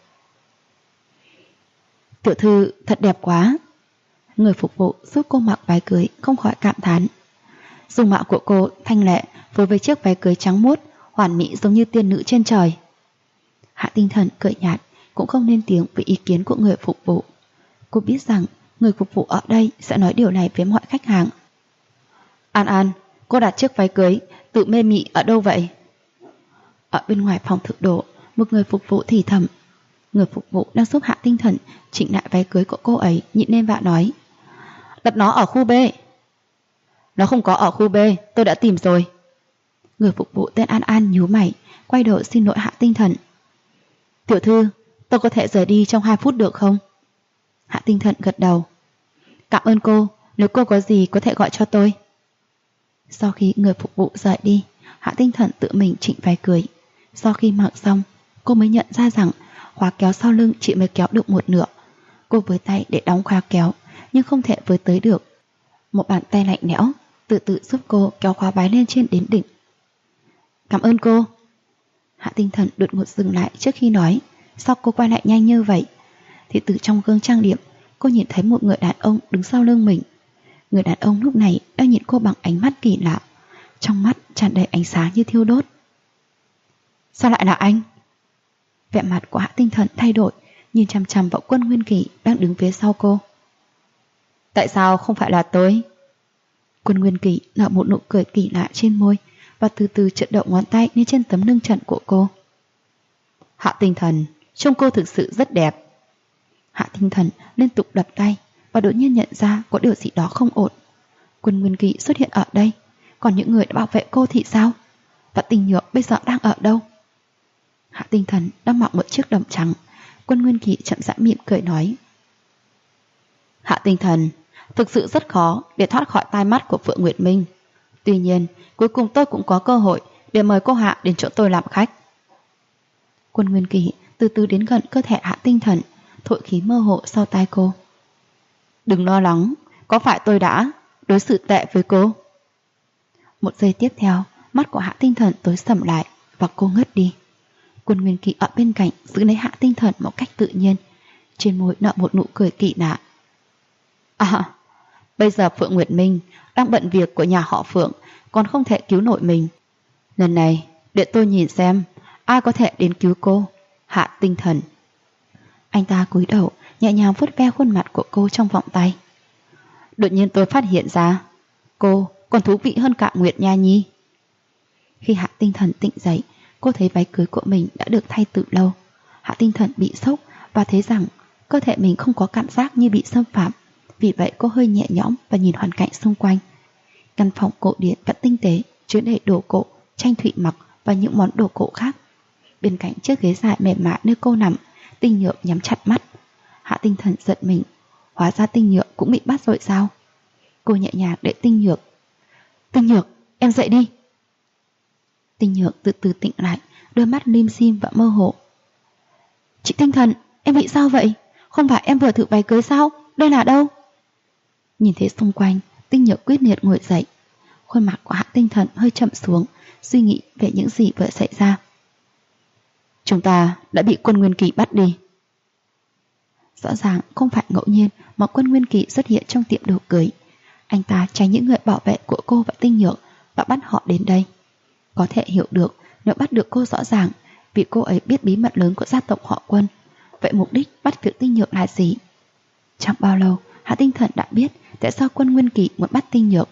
S1: Tiểu thư thật đẹp quá. Người phục vụ giúp cô mặc váy cưới không khỏi cảm thán. Dung mạo của cô thanh lệ phối với chiếc váy cưới trắng muốt, hoàn mỹ giống như tiên nữ trên trời. Hạ Tinh Thần cười nhạt, cũng không lên tiếng với ý kiến của người phục vụ. Cô biết rằng người phục vụ ở đây sẽ nói điều này với mọi khách hàng. An An, cô đặt chiếc váy cưới tự mê mị ở đâu vậy? Ở bên ngoài phòng thử đồ, một người phục vụ thì thầm. Người phục vụ đang giúp Hạ Tinh Thần chỉnh lại váy cưới của cô ấy, nhịn lên và nói. Đặt nó ở khu B. Nó không có ở khu B, tôi đã tìm rồi. Người phục vụ tên An An nhíu mày, quay đầu xin lỗi Hạ Tinh Thần. Tiểu thư, tôi có thể rời đi trong 2 phút được không? Hạ Tinh Thần gật đầu. Cảm ơn cô, nếu cô có gì có thể gọi cho tôi. Sau khi người phục vụ rời đi, Hạ Tinh Thần tự mình chỉnh váy cưới. Sau khi mặc xong, cô mới nhận ra rằng khóa kéo sau lưng chị mới kéo được một nửa. Cô với tay để đóng khóa kéo, nhưng không thể với tới được. Một bàn tay lạnh lẽo từ từ giúp cô kéo khóa bái lên trên đến đỉnh. Cảm ơn cô. Hạ Tinh Thần đột ngột dừng lại trước khi nói. Sao cô quay lại nhanh như vậy? Thì từ trong gương trang điểm, cô nhìn thấy một người đàn ông đứng sau lưng mình. Người đàn ông lúc này đang nhìn cô bằng ánh mắt kỳ lạ, trong mắt tràn đầy ánh sáng như thiêu đốt. Sao lại là anh? Vẻ mặt của Hạ Tinh Thần thay đổi, nhìn chằm chằm vào Quân Nguyên Kỳ đang đứng phía sau cô. Tại sao không phải là tôi? Quân Nguyên Kỳ nở một nụ cười kỳ lạ trên môi và từ từ chợt động ngón tay lên trên tấm lưng trần của cô. Hạ Tinh Thần, trông cô thực sự rất đẹp. Hạ Tinh Thần liên tục đập tay và đột nhiên nhận ra có điều gì đó không ổn. Quân Nguyên Kỳ xuất hiện ở đây, còn những người đã bảo vệ cô thì sao? Và Tinh Nhược bây giờ đang ở đâu? Hạ Tinh Thần đang mặc một chiếc đầm trắng. Quân Nguyên Kỳ chậm rãi mỉm cười nói. Hạ Tinh Thần, thực sự rất khó để thoát khỏi tai mắt của Phượng Nguyệt Minh. Tuy nhiên, cuối cùng tôi cũng có cơ hội để mời cô Hạ đến chỗ tôi làm khách. Quân Nguyên Kỳ từ từ đến gần cơ thể Hạ Tinh Thần, thổi khí mơ hồ sau tai cô. Đừng lo lắng, có phải tôi đã đối xử tệ với cô? Một giây tiếp theo, mắt của Hạ Tinh Thần tối sầm lại và cô ngất đi. Quân Nguyên Kỳ ở bên cạnh giữ lấy Hạ Tinh Thần một cách tự nhiên, trên môi nở một nụ cười kỳ lạ. À, bây giờ Phượng Nguyệt Minh đang bận việc của nhà họ Phượng, còn không thể cứu nổi mình. Lần này, để tôi nhìn xem ai có thể đến cứu cô. Hạ Tinh Thần. Anh ta cúi đầu, nhẹ nhàng vuốt ve khuôn mặt của cô trong vòng tay. Đột nhiên tôi phát hiện ra, cô còn thú vị hơn cả Nguyệt Nha Nhi. Khi Hạ Tinh Thần tỉnh dậy, cô thấy váy cưới của mình đã được thay từ lâu. Hạ Tinh Thần bị sốc và thấy rằng cơ thể mình không có cảm giác như bị xâm phạm. Vì vậy cô hơi nhẹ nhõm và nhìn hoàn cảnh xung quanh. Căn phòng cổ điển vẫn tinh tế, chứa đầy đồ cổ, tranh thụy mặc và những món đồ cổ khác. Bên cạnh chiếc ghế dài mềm mại nơi cô nằm, Tinh Nhược nhắm chặt mắt. Hạ Tinh Thần giận mình, hóa ra Tinh Nhược cũng bị bắt rồi sao? Cô nhẹ nhàng đẩy Tinh Nhược. Tinh Nhược, em dậy đi. Tinh Nhược từ từ tỉnh lại, đôi mắt lim dim và mơ hồ. Chị Tinh Thần, em bị sao vậy? Không phải em vừa thử váy cưới sao? Đây là đâu? Nhìn thấy xung quanh, Tinh Nhược quyết liệt ngồi dậy. Khuôn mặt của Hạ Tinh Thần hơi chậm xuống, suy nghĩ về những gì vừa xảy ra. Chúng ta đã bị Quân Nguyên Kỳ bắt đi. Rõ ràng không phải ngẫu nhiên mà Quân Nguyên Kỳ xuất hiện trong tiệm đồ cưới. Anh ta tránh những người bảo vệ của cô và Tinh Nhược và bắt họ đến đây. Có thể hiểu được nếu bắt được cô rõ ràng, vì cô ấy biết bí mật lớn của gia tộc họ Quân. Vậy mục đích bắt việc Tinh Nhược là gì? Chẳng bao lâu, Hạ Tinh Thần đã biết tại sao Quân Nguyên Kỳ muốn bắt Tinh Nhược.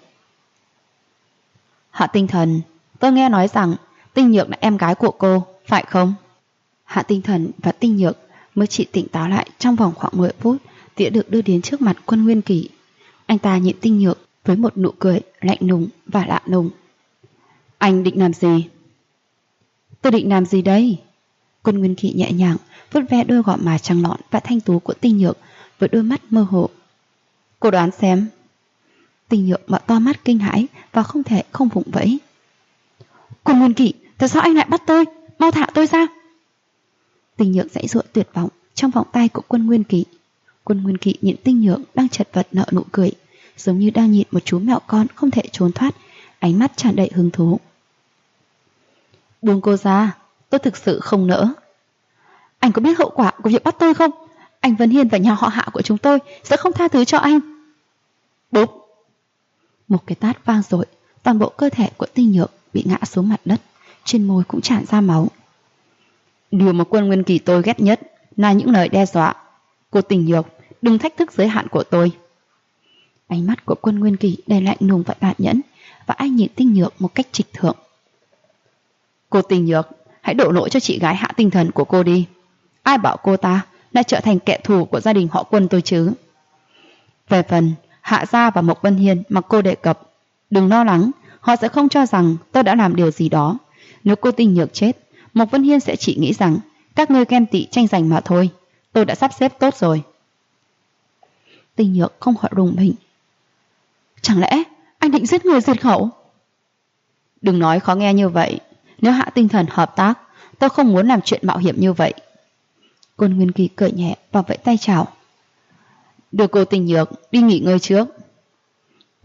S1: Hạ Tinh Thần, tôi nghe nói rằng Tinh Nhược là em gái của cô, phải không? Hạ Tinh Thần và Tinh Nhược mới chỉ tỉnh táo lại trong vòng khoảng 10 phút thì đã được đưa đến trước mặt Quân Nguyên Kỳ. Anh ta nhìn Tinh Nhược với một nụ cười lạnh lùng và lạ lùng. Anh định làm gì? Tôi định làm gì đây? Quân Nguyên Kỳ nhẹ nhàng vuốt ve đôi gò má trắng nõn và thanh tú của Tinh Nhược với đôi mắt mơ hồ. Cô đoán xem. Tinh Nhược mở to mắt kinh hãi và không thể không vùng vẫy. Quân Nguyên Kỳ, tại sao anh lại bắt tôi? Mau thả tôi ra. Tinh Nhược giãy giụa tuyệt vọng trong vòng tay của Quân Nguyên Kỳ. Quân Nguyên Kỳ nhìn Tinh Nhược đang chật vật nở nụ cười, giống như đang nhìn một chú mèo con không thể trốn thoát, ánh mắt tràn đầy hứng thú. Buông cô ra, tôi thực sự không nỡ. Anh có biết hậu quả của việc bắt tôi không? Anh Vân Hiên và nhà họ Hạ của chúng tôi sẽ không tha thứ cho anh. Bốp! Một cái tát vang dội, toàn bộ cơ thể của Tinh Nhược bị ngã xuống mặt đất, trên môi cũng tràn ra máu. Điều mà Quân Nguyên Kỳ tôi ghét nhất là những lời đe dọa. Cô Tinh Nhược, đừng thách thức giới hạn của tôi. Ánh mắt của Quân Nguyên Kỳ đầy lạnh lùng và tàn nhẫn, và anh nhìn Tinh Nhược một cách trịch thượng. Cô Tinh Nhược, hãy đổ lỗi cho chị gái Hạ Tinh Thần của cô đi. Ai bảo cô ta lại trở thành kẻ thù của gia đình họ Quân tôi chứ? Về phần Hạ Gia và Mộc Vân Hiên mà cô đề cập, đừng lo lắng, họ sẽ không cho rằng tôi đã làm điều gì đó. Nếu cô Tinh Nhược chết, Mộc Vân Hiên sẽ chỉ nghĩ rằng các ngươi ghen tị tranh giành mà thôi. Tôi đã sắp xếp tốt rồi. Tinh Nhược không khỏi rùng mình. Chẳng lẽ anh định giết người diệt khẩu? Đừng nói khó nghe như vậy. Nếu Hạ Tinh Thần hợp tác, tôi không muốn làm chuyện mạo hiểm như vậy. Quân Nguyên Kỳ cười nhẹ và vẫy tay chào. Đưa cô Tinh Nhược đi nghỉ ngơi trước.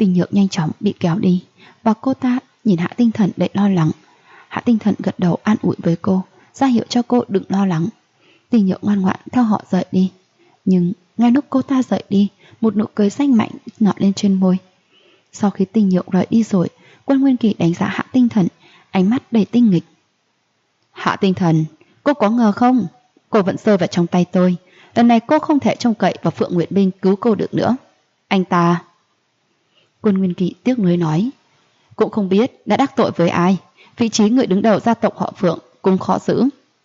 S1: Tinh Nhược nhanh chóng bị kéo đi, và cô ta nhìn Hạ Tinh Thần đầy lo lắng. Hạ Tinh Thần gật đầu an ủi với cô, ra hiệu cho cô đừng lo lắng. Tinh Nhược ngoan ngoãn theo họ rời đi. Nhưng ngay lúc cô ta rời đi, một nụ cười xanh mạnh nở lên trên môi. Sau khi Tinh Nhược rời đi rồi, Quân Nguyên Kỳ đánh giá Hạ Tinh Thần, ánh mắt đầy tinh nghịch. Hạ Tinh Thần, cô có ngờ không? Cô vẫn rơi vào trong tay tôi. Lần này cô không thể trông cậy vào Phượng Nguyệt Binh cứu cô được nữa. Anh ta... Quân Nguyên Kỳ tiếc nuối nói. Cũng không biết đã đắc tội với ai. Vị trí người đứng đầu gia tộc họ Phượng cũng khó giữ.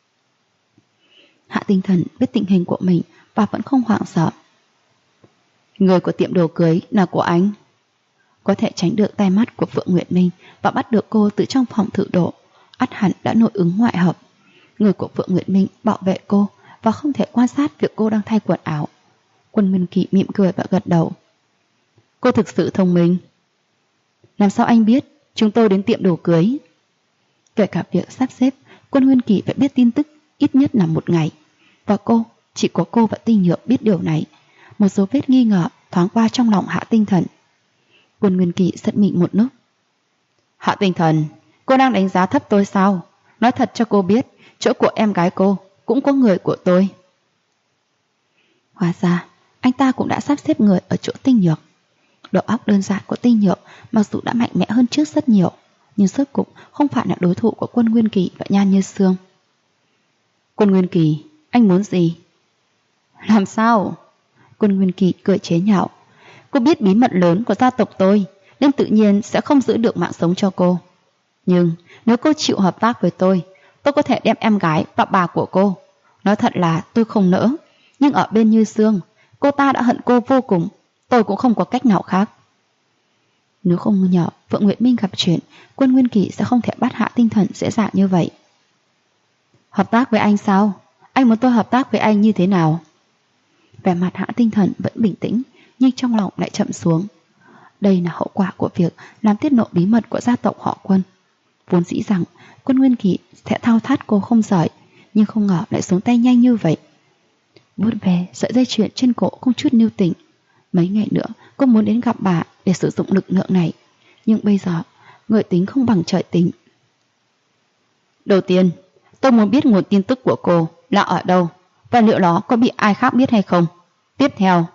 S1: Hạ Tinh Thần biết tình hình của mình và vẫn không hoảng sợ. Người của tiệm đồ cưới là của anh. Có thể tránh được tai mắt của Phượng Nguyệt Minh và bắt được cô từ trong phòng thử độ, ắt hẳn đã nội ứng ngoại hợp. Người của Phượng Nguyệt Minh bảo vệ cô và không thể quan sát việc cô đang thay quần áo. Quân Nguyên Kỳ mỉm cười và gật đầu. Cô thực sự thông minh. Làm sao anh biết chúng tôi đến tiệm đồ cưới? Kể cả việc sắp xếp, Quân Nguyên Kỳ phải biết tin tức ít nhất là một ngày. Và chỉ có cô và Tinh Nhược biết điều này. Một số vết nghi ngờ thoáng qua trong lòng Hạ Tinh Thần. Quân Nguyên Kỳ giật mình một lúc. Hạ Tinh Thần, cô đang đánh giá thấp tôi sao? Nói thật cho cô biết, chỗ của em gái cô cũng có người của tôi. Hóa ra, anh ta cũng đã sắp xếp người ở chỗ Tinh Nhược. Đầu óc đơn giản của Tinh Nhược mặc dù đã mạnh mẽ hơn trước rất nhiều, nhưng rốt cục không phải là đối thủ của Quân Nguyên Kỳ và Nhan Như Sương. Quân Nguyên Kỳ, anh muốn gì? Làm sao? Quân Nguyên Kỳ cười chế nhạo. Cô biết bí mật lớn của gia tộc tôi, nên tự nhiên sẽ không giữ được mạng sống cho cô. Nhưng nếu cô chịu hợp tác với tôi có thể đem em gái và bà của cô. Nói thật là tôi không nỡ, nhưng ở bên Như Sương, cô ta đã hận cô vô cùng, tôi cũng không có cách nào khác. Nếu không nhờ Phượng Nguyệt Minh gặp chuyện, Quân Nguyên Kỳ sẽ không thể bắt Hạ Tinh Thần dễ dàng như vậy. Hợp tác với anh sao? Anh muốn tôi hợp tác với anh như thế nào? Vẻ mặt Hạ Tinh Thần vẫn bình tĩnh, nhưng trong lòng lại chậm xuống. Đây là hậu quả của việc làm tiết lộ bí mật của gia tộc họ Quân. Vốn dĩ rằng Quân Nguyên Kỳ sẽ thao thát cô không giỏi, nhưng không ngờ lại xuống tay nhanh như vậy. Vuốt về sợi dây chuyền trên cổ không chút lưu tình. Mấy ngày nữa cô muốn đến gặp bà để sử dụng lực lượng này, nhưng bây giờ người tính không bằng trời tính. Đầu tiên, tôi muốn biết nguồn tin tức của cô là ở đâu, và liệu nó có bị ai khác biết hay không. Tiếp theo,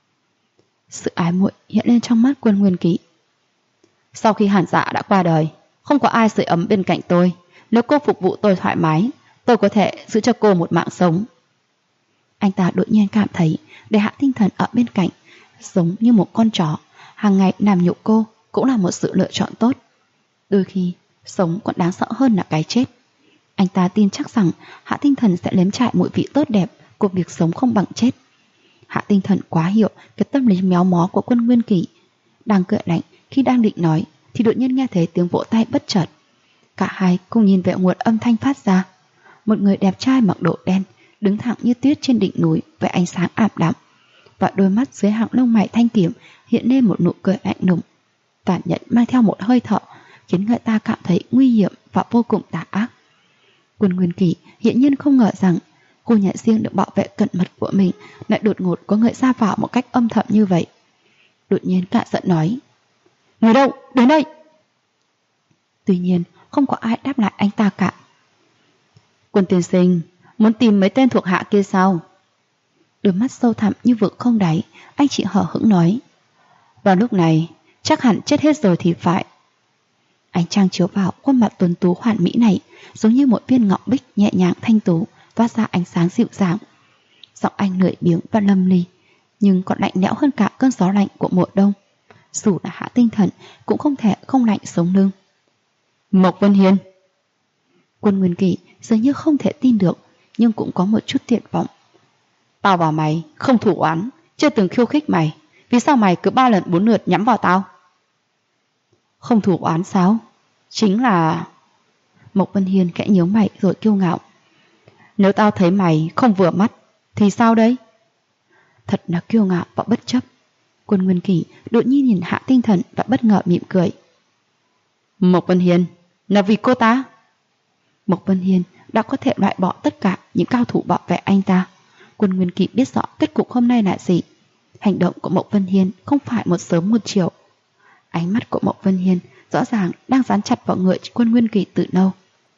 S1: sự ái muội hiện lên trong mắt Quân Nguyên Kỳ. Sau khi Hàn Dạ đã qua đời, không có ai sưởi ấm bên cạnh tôi. Nếu cô phục vụ tôi thoải mái, tôi có thể giữ cho cô một mạng sống. Anh ta đột nhiên cảm thấy để Hạ Tinh Thần ở bên cạnh, giống như một con chó, hàng ngày làm nhục cô cũng là một sự lựa chọn tốt. Đôi khi, sống còn đáng sợ hơn là cái chết. Anh ta tin chắc rằng Hạ Tinh Thần sẽ nếm trải mùi vị tốt đẹp của việc sống không bằng chết. Hạ Tinh Thần quá hiểu cái tâm lý méo mó của Quân Nguyên Kỳ. Đang cười lạnh khi đang định nói thì đột nhiên nghe thấy tiếng vỗ tay bất chợt. Cả hai cùng nhìn về nguồn âm thanh phát ra. Một người đẹp trai mặc đồ đen đứng thẳng như tuyết trên đỉnh núi với ánh sáng ảm đạm, và đôi mắt dưới hàng lông mày thanh kiểm hiện lên một nụ cười lạnh lùng, tàn nhẫn mang theo một hơi thở khiến người ta cảm thấy nguy hiểm và vô cùng tà ác. Quân Nguyên Kỳ hiện nhiên không ngờ rằng cô nhà riêng được bảo vệ cẩn mật của mình lại đột ngột có người ra vào một cách âm thầm như vậy. Đột nhiên cả giận nói: Người đâu? Đến đây! Tuy nhiên không có ai đáp lại anh ta cả. Quân tiên sinh, muốn tìm mấy tên thuộc hạ kia sao? Đôi mắt sâu thẳm như vực không đáy, anh chỉ hờ hững nói: Vào lúc này chắc hẳn chết hết rồi thì phải. Ánh trăng chiếu vào khuôn mặt tuấn tú hoàn mỹ này, giống như một viên ngọc bích nhẹ nhàng thanh tú, toát ra ánh sáng dịu dàng. Giọng anh lười biếng và lâm ly, nhưng còn lạnh lẽo hơn cả cơn gió lạnh của mùa đông. Dù là Hạ Tinh Thần cũng không thể không lạnh sống lưng. Mộc Vân Hiên! Quân Nguyên Kỳ dường như không thể tin được, nhưng cũng có một chút tuyệt vọng. Tao và mày không thủ oán, chưa từng khiêu khích mày, vì sao mày cứ 3 lần 4 lượt nhắm vào tao? Không thủ oán sao? Chính là... Mộc Vân Hiên khẽ nhíu mày rồi kiêu ngạo. Nếu tao thấy mày không vừa mắt thì sao đây? Thật là kiêu ngạo và bất chấp. Quân Nguyên Kỳ đột nhiên nhìn Hạ Tinh Thần và bất ngờ mỉm cười. Mộc Vân Hiên, là vì cô ta? Mộc Vân Hiên đã có thể loại bỏ tất cả những cao thủ bảo vệ anh ta. Quân Nguyên Kỳ biết rõ kết cục hôm nay là gì. Hành động của Mộc Vân Hiên không phải một sớm một chiều. Ánh mắt của Mộc Vân Hiên rõ ràng đang dán chặt vào người Quân Nguyên Kỳ từ lâu.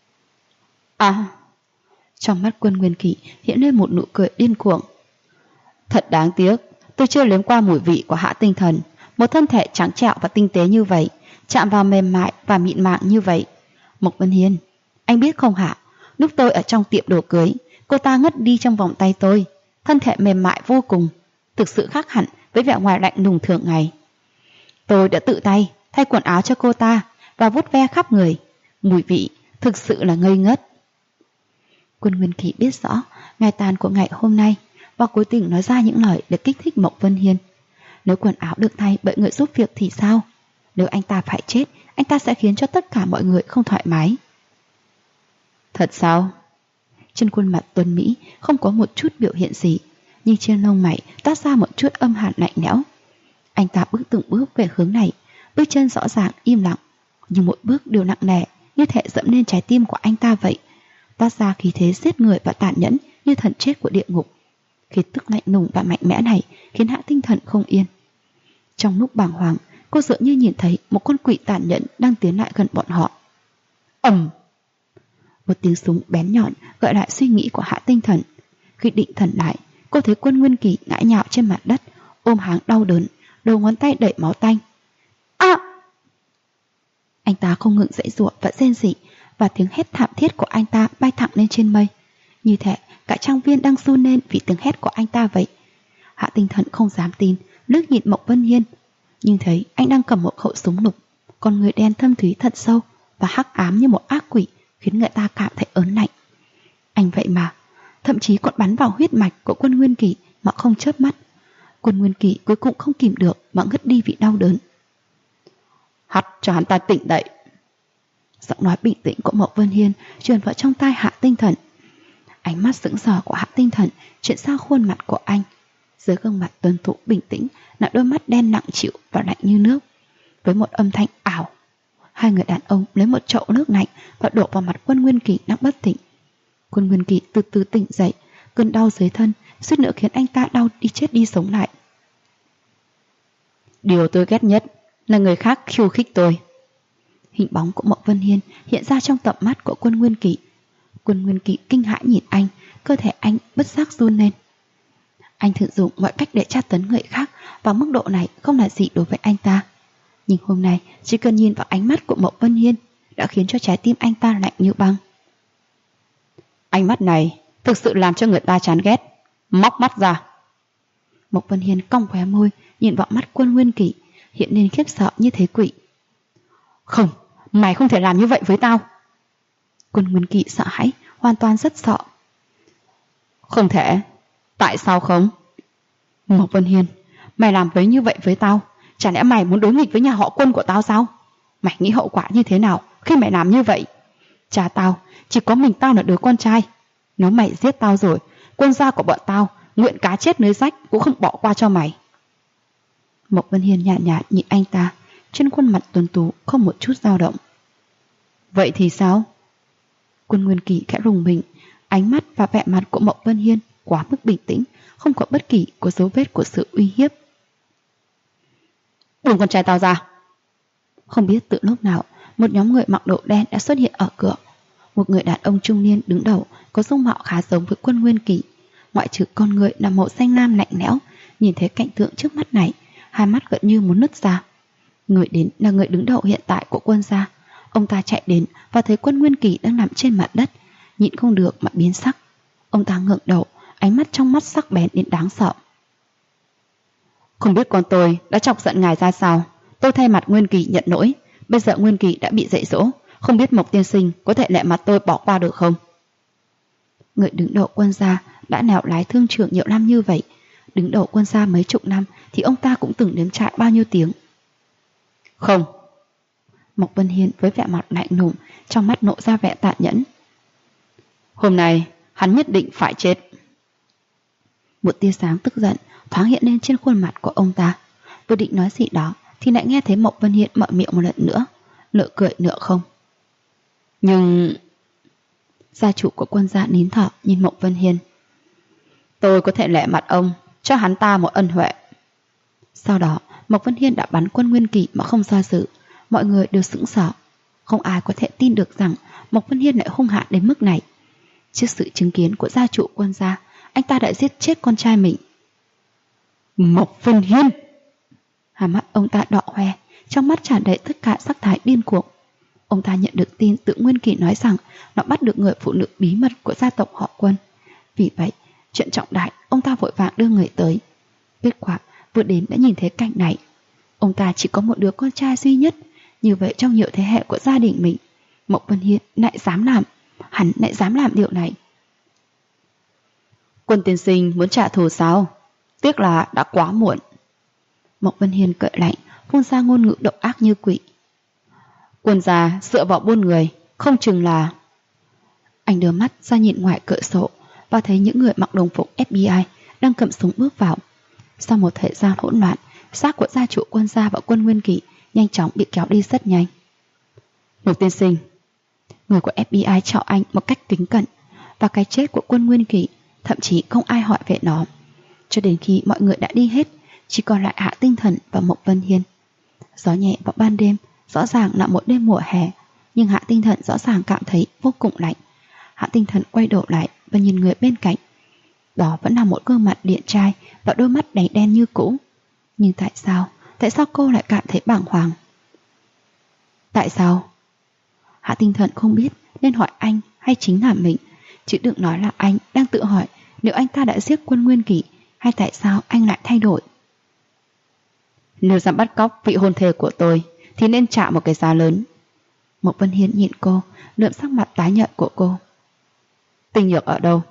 S1: Trong mắt Quân Nguyên Kỳ hiện lên một nụ cười điên cuồng. Thật đáng tiếc, tôi chưa nếm qua mùi vị của Hạ Tinh Thần. Một thân thể trắng trẻo và tinh tế như vậy, chạm vào mềm mại và mịn màng như vậy. Mộc Vân Hiên, anh biết không hả? Lúc tôi ở trong tiệm đồ cưới, cô ta ngất đi trong vòng tay tôi. Thân thể mềm mại vô cùng, thực sự khác hẳn với vẻ ngoài lạnh lùng thường ngày. Tôi đã tự tay thay quần áo cho cô ta và vuốt ve khắp người. Mùi vị thực sự là ngây ngất. Quân Nguyên Kỳ biết rõ ngày tàn của ngày hôm nay và cố tình nói ra những lời để kích thích Mộc Vân Hiên. Nếu quần áo được thay bởi người giúp việc thì sao? Nếu anh ta phải chết, anh ta sẽ khiến cho tất cả mọi người không thoải mái. Thật sao? Trên khuôn mặt Tuấn Mỹ không có một chút biểu hiện gì, nhưng trên lông mày toát ra một chút âm hàn lạnh lẽo. Anh ta bước từng bước về hướng này, bước chân rõ ràng im lặng, nhưng mỗi bước đều nặng nề, như thể dẫm lên trái tim của anh ta vậy, toát ra khí thế giết người và tàn nhẫn như thần chết của địa ngục. Khí tức lạnh lùng và mạnh mẽ này khiến Hạ Tinh Thần không yên. Trong lúc bàng hoàng, cô dường như nhìn thấy một con quỷ tàn nhẫn đang tiến lại gần bọn họ. Ầm! Một tiếng súng bén nhọn gợi lại suy nghĩ của Hạ Tinh Thần. Khi định thần lại, cô thấy Quân Nguyên Kỳ ngã nhào trên mặt đất, ôm háng đau đớn, đầu ngón tay đầy máu tanh. Anh ta không ngừng giãy giụa và rên rỉ, và tiếng hét thảm thiết của anh ta bay thẳng lên trên mây, như thể cả trang viên đang run lên vì tiếng hét của anh ta vậy. Hạ Tinh Thần không dám tin, liếc nhìn Mộc Vân Hiên, nhưng thấy anh đang cầm một khẩu súng lục, con người đen thâm thúy thật sâu và hắc ám như một ác quỷ, khiến người ta cảm thấy ớn lạnh. Anh vậy mà thậm chí còn bắn vào huyết mạch của Quân Nguyên Kỳ mà không chớp mắt. Quân Nguyên Kỳ cuối cùng không kìm được mà ngất đi vì đau đớn. Hắt cho hắn ta tỉnh dậy. Giọng nói bình tĩnh của Mộc Vân Hiên truyền vào trong tai Hạ Tinh Thần. Ánh mắt sững sờ của Hạ Tinh Thần chuyển sang khuôn mặt của anh. Dưới gương mặt tuấn tú bình tĩnh là đôi mắt đen nặng trĩu và lạnh như nước. Với một âm thanh ảo, hai người đàn ông lấy một chậu nước lạnh và đổ vào mặt Quân Nguyên Kỳ đang bất tỉnh. Quân Nguyên Kỳ từ từ tỉnh dậy, cơn đau dưới thân suýt nữa khiến anh ta đau đi chết đi sống lại. Điều tôi ghét nhất là người khác khiêu khích tôi. Hình bóng của Mộc Vân Hiên hiện ra trong tầm mắt của Quân Nguyên Kỳ. Quân Nguyên Kỳ kinh hãi nhìn anh, cơ thể anh bất giác run lên. Anh thử dùng mọi cách để tra tấn người khác, và mức độ này không là gì đối với anh ta. Nhưng hôm nay chỉ cần nhìn vào ánh mắt của Mộc Vân Hiên đã khiến cho trái tim anh ta lạnh như băng. Ánh mắt này thực sự làm cho người ta chán ghét. Móc mắt ra. Mộc Vân Hiên cong khóe môi, nhìn vào mắt Quân Nguyên Kỳ, hiện lên khiếp sợ như thế quỷ. Không, mày không thể làm như vậy với tao. Quân Nguyên Kỳ sợ hãi, hoàn toàn rất sợ. Không thể. Tại sao không? Mộc Vân Hiên, mày làm với như vậy với tao, chả lẽ mày muốn đối nghịch với nhà họ Quân của tao sao? Mày nghĩ hậu quả như thế nào khi mày làm như vậy? Cha tao, chỉ có mình tao là đứa con trai. Nếu mày giết tao rồi, quân gia của bọn tao nguyện cá chết lưới rách cũng không bỏ qua cho mày. Mộc Vân Hiên nhạt nhạt nhìn anh ta, trên khuôn mặt tuấn tú không một chút dao động. Vậy thì sao? Quân Nguyên Kỳ khẽ rùng mình, ánh mắt và vẻ mặt của Mộc Vân Hiên quá mức bình tĩnh, không có bất kỳ có dấu vết của sự uy hiếp. Buông con trai tao ra. Không biết từ lúc nào, một nhóm người mặc đồ đen đã xuất hiện ở cửa. Một người đàn ông trung niên đứng đầu có dung mạo khá giống với Quân Nguyên Kỳ, ngoại trừ con người là màu xanh lam lạnh lẽo. Nhìn thấy cảnh tượng trước mắt này, hai mắt gần như muốn nứt ra. Người đến là người đứng đầu hiện tại của Quân gia. Ông ta chạy đến và thấy Quân Nguyên Kỳ đang nằm trên mặt đất, nhịn không được mà biến sắc. Ông ta ngẩng đầu, ánh mắt trong mắt sắc bén đến đáng sợ. Không biết con tôi đã chọc giận ngài ra sao, tôi thay mặt Nguyên Kỳ nhận lỗi. Bây giờ Nguyên Kỳ đã bị dạy dỗ, không biết Mộc tiên sinh có thể lẹ mặt tôi bỏ qua được không? Người đứng đầu Quân gia đã nẻo lái thương trường nhiều năm như vậy, đứng đầu Quân gia mấy chục năm thì ông ta cũng từng nếm trải bao nhiêu tiếng. Không. Mộc Vân Hiên với vẻ mặt lạnh lùng, trong mắt nộ ra vẻ tàn nhẫn. Hôm nay hắn nhất định phải chết. Một tia sáng tức giận thoáng hiện lên trên khuôn mặt của ông ta. Vừa định nói gì đó thì lại nghe thấy Mộc Vân Hiên mở miệng một lần nữa, nửa cười nửa không. Nhưng gia chủ của Quân gia nín thở nhìn Mộc Vân Hiên. Tôi có thể lẹ mặt ông, cho hắn ta một ân huệ. Sau đó Mộc Vân Hiên đã bắn Quân Nguyên Kỵ mà không do dự. Mọi người đều sững sờ. Không ai có thể tin được rằng Mộc Vân Hiên lại hung hãn đến mức này. Trước sự chứng kiến của gia chủ Quân gia, anh ta đã giết chết con trai mình. Mộc Vân Hiên! Hai mắt ông ta đỏ hoe, trong mắt tràn đầy tất cả sắc thái điên cuồng. Ông ta nhận được tin từ Nguyên Kỵ nói rằng nó bắt được người phụ nữ bí mật của gia tộc họ Quân. Vì vậy, chuyện trọng đại, ông ta vội vàng đưa người tới. Kết quả, vừa đến đã nhìn thấy cảnh này. Ông ta chỉ có một đứa con trai duy nhất, như vậy trong nhiều thế hệ của gia đình mình, Mộc Vân Hiên hắn lại dám làm điều này. Quân tiên sinh muốn trả thù sao? Tiếc là đã quá muộn. Mộc Vân Hiên cởi lạnh, phun ra ngôn ngữ độc ác như quỷ. Quân gia dựa vào buôn người, không chừng là... Anh đưa mắt ra nhìn ngoài cửa sổ và thấy những người mặc đồng phục FBI đang cầm súng bước vào. Sau một thời gian hỗn loạn, xác của gia chủ Quân gia và Quân Nguyên Kỵ nhanh chóng bị kéo đi rất nhanh. Mộc tiên sinh, người của FBI chào anh một cách kính cẩn, và cái chết của Quân Nguyên Kỵ thậm chí không ai hỏi về nó. Cho đến khi mọi người đã đi hết, chỉ còn lại Hạ Tinh Thần và Mộc Vân Hiên. Gió nhẹ vào ban đêm, rõ ràng là một đêm mùa hè, nhưng Hạ Tinh Thần rõ ràng cảm thấy vô cùng lạnh. Hạ Tinh Thần quay đầu lại và nhìn người bên cạnh. Đó vẫn là một gương mặt điển trai và đôi mắt đáy đen như cũ. Nhưng tại sao cô lại cảm thấy bàng hoàng? Tại sao? Hạ Tinh Thần không biết nên hỏi anh hay chính là mình, chứ đừng nói là anh đang tự hỏi nếu anh ta đã giết Quân Nguyên Kỵ hay tại sao anh lại thay đổi. Nếu dám bắt cóc vị hôn thê của tôi thì nên trả một cái giá lớn. Mộc Vân Hiên nhìn cô, lượm sắc mặt tái nhợt của cô. Tinh nhược ở đâu?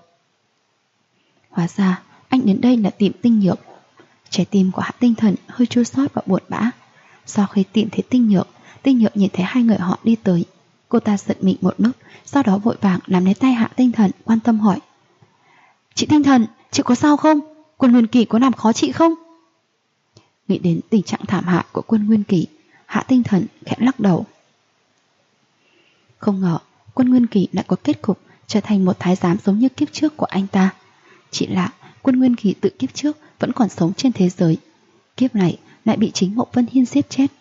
S1: Hóa ra anh đến đây là tìm tinh nhược. Trái tim của Hạ Tinh Thần hơi chua xót và buồn bã. Sau khi tìm thấy tinh nhược nhìn thấy hai người họ đi tới. Cô ta giật mình một lúc, sau đó vội vàng nắm lấy tay Hạ Tinh Thần, quan tâm hỏi. Chị Tinh Thần, chị có sao không? Quân Nguyên Kỵ có làm khó chị không? Nghĩ đến tình trạng thảm hại của Quân Nguyên Kỵ, Hạ Tinh Thần khẽ lắc đầu. Không ngờ Quân Nguyên Kỵ lại có kết cục trở thành một thái giám giống như kiếp trước của anh ta. Chỉ là Quân Nguyên Kỵ tự kiếp trước vẫn còn sống trên thế giới, kiếp này lại bị chính Mộc Vân Hiên giết chết.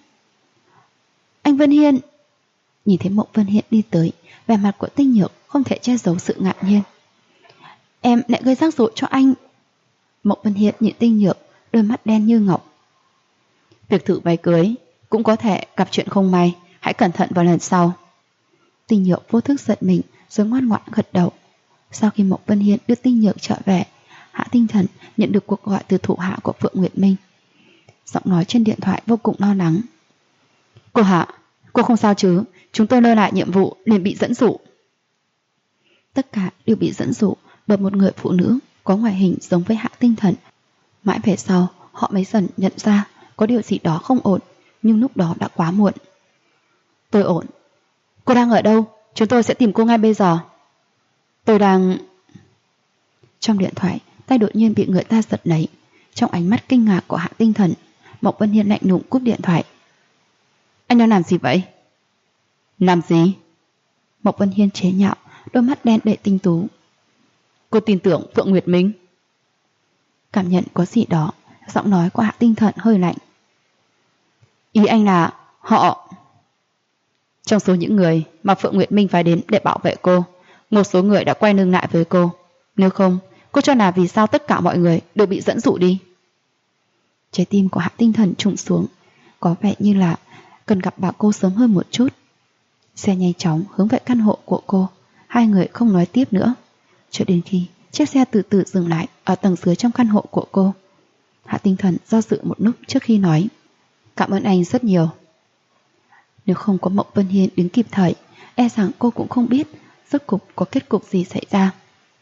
S1: Anh Vân Hiên! Nhìn thấy Mộc Vân Hiên đi tới, vẻ mặt của Tinh Nhược không thể che giấu sự ngạc nhiên. Em lại gây rắc rối cho anh. Mộc Vân Hiên nhìn Tinh Nhược, đôi mắt đen như ngọc. Việc thử váy cưới cũng có thể gặp chuyện không may, hãy cẩn thận vào lần sau. Tinh Nhược vô thức giận mình rồi ngoan ngoãn gật đầu. Sau khi Mộc Vân Hiên đưa Tinh Nhược trở về, Hạ Tinh Thần nhận được cuộc gọi từ thủ hạ của Phượng Nguyệt Minh. Giọng nói trên điện thoại vô cùng lo lắng. Cô Hạ, cô không sao chứ? Chúng tôi lơ lại nhiệm vụ liền bị dẫn dụ. Tất cả đều bị dẫn dụ bởi một người phụ nữ có ngoại hình giống với Hạ Tinh Thần. Mãi về sau họ mới dần nhận ra có điều gì đó không ổn, nhưng lúc đó đã quá muộn. Tôi ổn. Cô đang ở đâu? Chúng tôi sẽ tìm cô ngay bây giờ. Tôi đang... Trong điện thoại, tay đột nhiên bị người ta giật lấy. Trong ánh mắt kinh ngạc của Hạ Tinh Thần, Mộc Vân Hiên lạnh lùng cúp điện thoại. Anh đang làm gì vậy? Làm gì? Mộc Vân Hiên chế nhạo, đôi mắt đen đầy tinh tú. Cô tin tưởng Phượng Nguyệt Minh? Cảm nhận có gì đó, giọng nói của Hạ Tinh Thần hơi lạnh. Ý anh là họ... Trong số những người mà Phượng Nguyệt Minh phải đến để bảo vệ cô, một số người đã quay lưng lại với cô. Nếu không, cô cho là vì sao tất cả mọi người đều bị dẫn dụ đi? Trái tim của Hạ Tinh Thần trùng xuống, có vẻ như là cần gặp bà cô sớm hơn một chút. Xe nhanh chóng hướng về căn hộ của cô. Hai người không nói tiếp nữa, cho đến khi chiếc xe từ từ dừng lại ở tầng dưới trong căn hộ của cô. Hạ Tinh Thần do dự một lúc trước khi nói. Cảm ơn anh rất nhiều. Nếu không có Mộc Vân Hiên đứng kịp thời, e rằng cô cũng không biết rốt cục có kết cục gì xảy ra.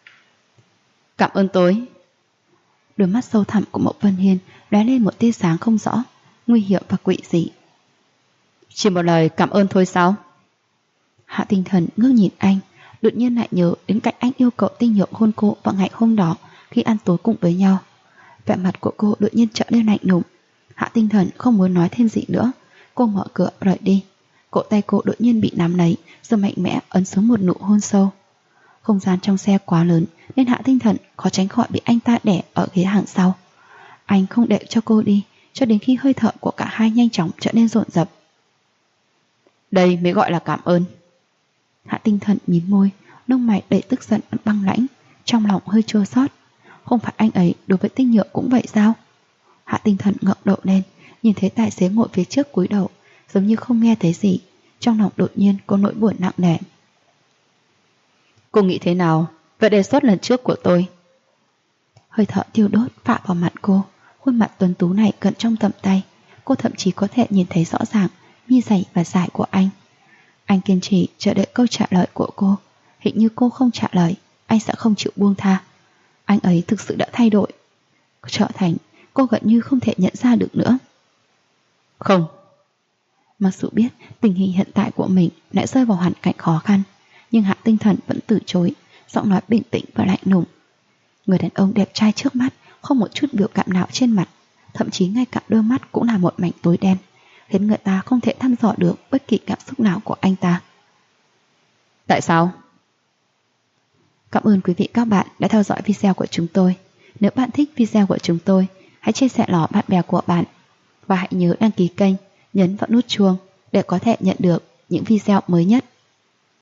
S1: Cảm ơn tôi. Đôi mắt sâu thẳm của Mộc Vân Hiên lóe lên một tia sáng không rõ, nguy hiểm và quỷ dị. Chỉ một lời cảm ơn thôi sao? Hạ Tinh Thần ngước nhìn anh, đột nhiên lại nhớ đến cách anh yêu cầu Tinh Nhược hôn cô vào ngày hôm đó khi ăn tối cùng với nhau. Vẻ mặt của cô đột nhiên trở nên lạnh lùng. Hạ Tinh Thần không muốn nói thêm gì nữa. Cô mở cửa rời đi. Cổ tay cô đột nhiên bị nắm lấy, rồi mạnh mẽ ấn xuống một nụ hôn sâu. Không gian trong xe quá lớn nên Hạ Tinh Thần khó tránh khỏi bị anh ta đẻ ở ghế hàng sau. Anh không để cho cô đi, cho đến khi hơi thở của cả hai nhanh chóng trở nên dồn dập. Đây mới gọi là cảm ơn. Hạ Tinh Thần mím môi, lông mày đầy tức giận băng lãnh, trong lòng hơi chua xót. Không phải anh ấy đối với Tinh Nhượng cũng vậy sao? Hạ Tinh Thần ngẩng đầu lên, nhìn thấy tài xế ngồi phía trước cúi đầu, giống như không nghe thấy gì. Trong lòng đột nhiên có nỗi buồn nặng nề. Cô nghĩ thế nào về đề xuất lần trước của tôi? Hơi thở thiêu đốt phả vào mặt cô. Khuôn mặt tuấn tú này cận trong tầm tay, cô thậm chí có thể nhìn thấy rõ ràng mi dày và dài của anh. Anh kiên trì chờ đợi câu trả lời của cô. Hình như cô không trả lời, anh sẽ không chịu buông tha. Anh ấy thực sự đã thay đổi, trở thành cô gần như không thể nhận ra được nữa. Không. Mặc dù biết tình hình hiện tại của mình lại rơi vào hoàn cảnh khó khăn, nhưng Hạ Tinh Thần vẫn từ chối, giọng nói bình tĩnh và lạnh lùng. Người đàn ông đẹp trai trước mắt không một chút biểu cảm nào trên mặt, thậm chí ngay cả đôi mắt cũng là một mảnh tối đen, khiến người ta không thể thăm dò được bất kỳ cảm xúc nào của anh ta. Tại sao? Cảm ơn quý vị các bạn đã theo dõi video của chúng tôi. Nếu bạn thích video của chúng tôi, hãy chia sẻ nó bạn bè của bạn. Và hãy nhớ đăng ký kênh, nhấn vào nút chuông để có thể nhận được những video mới nhất.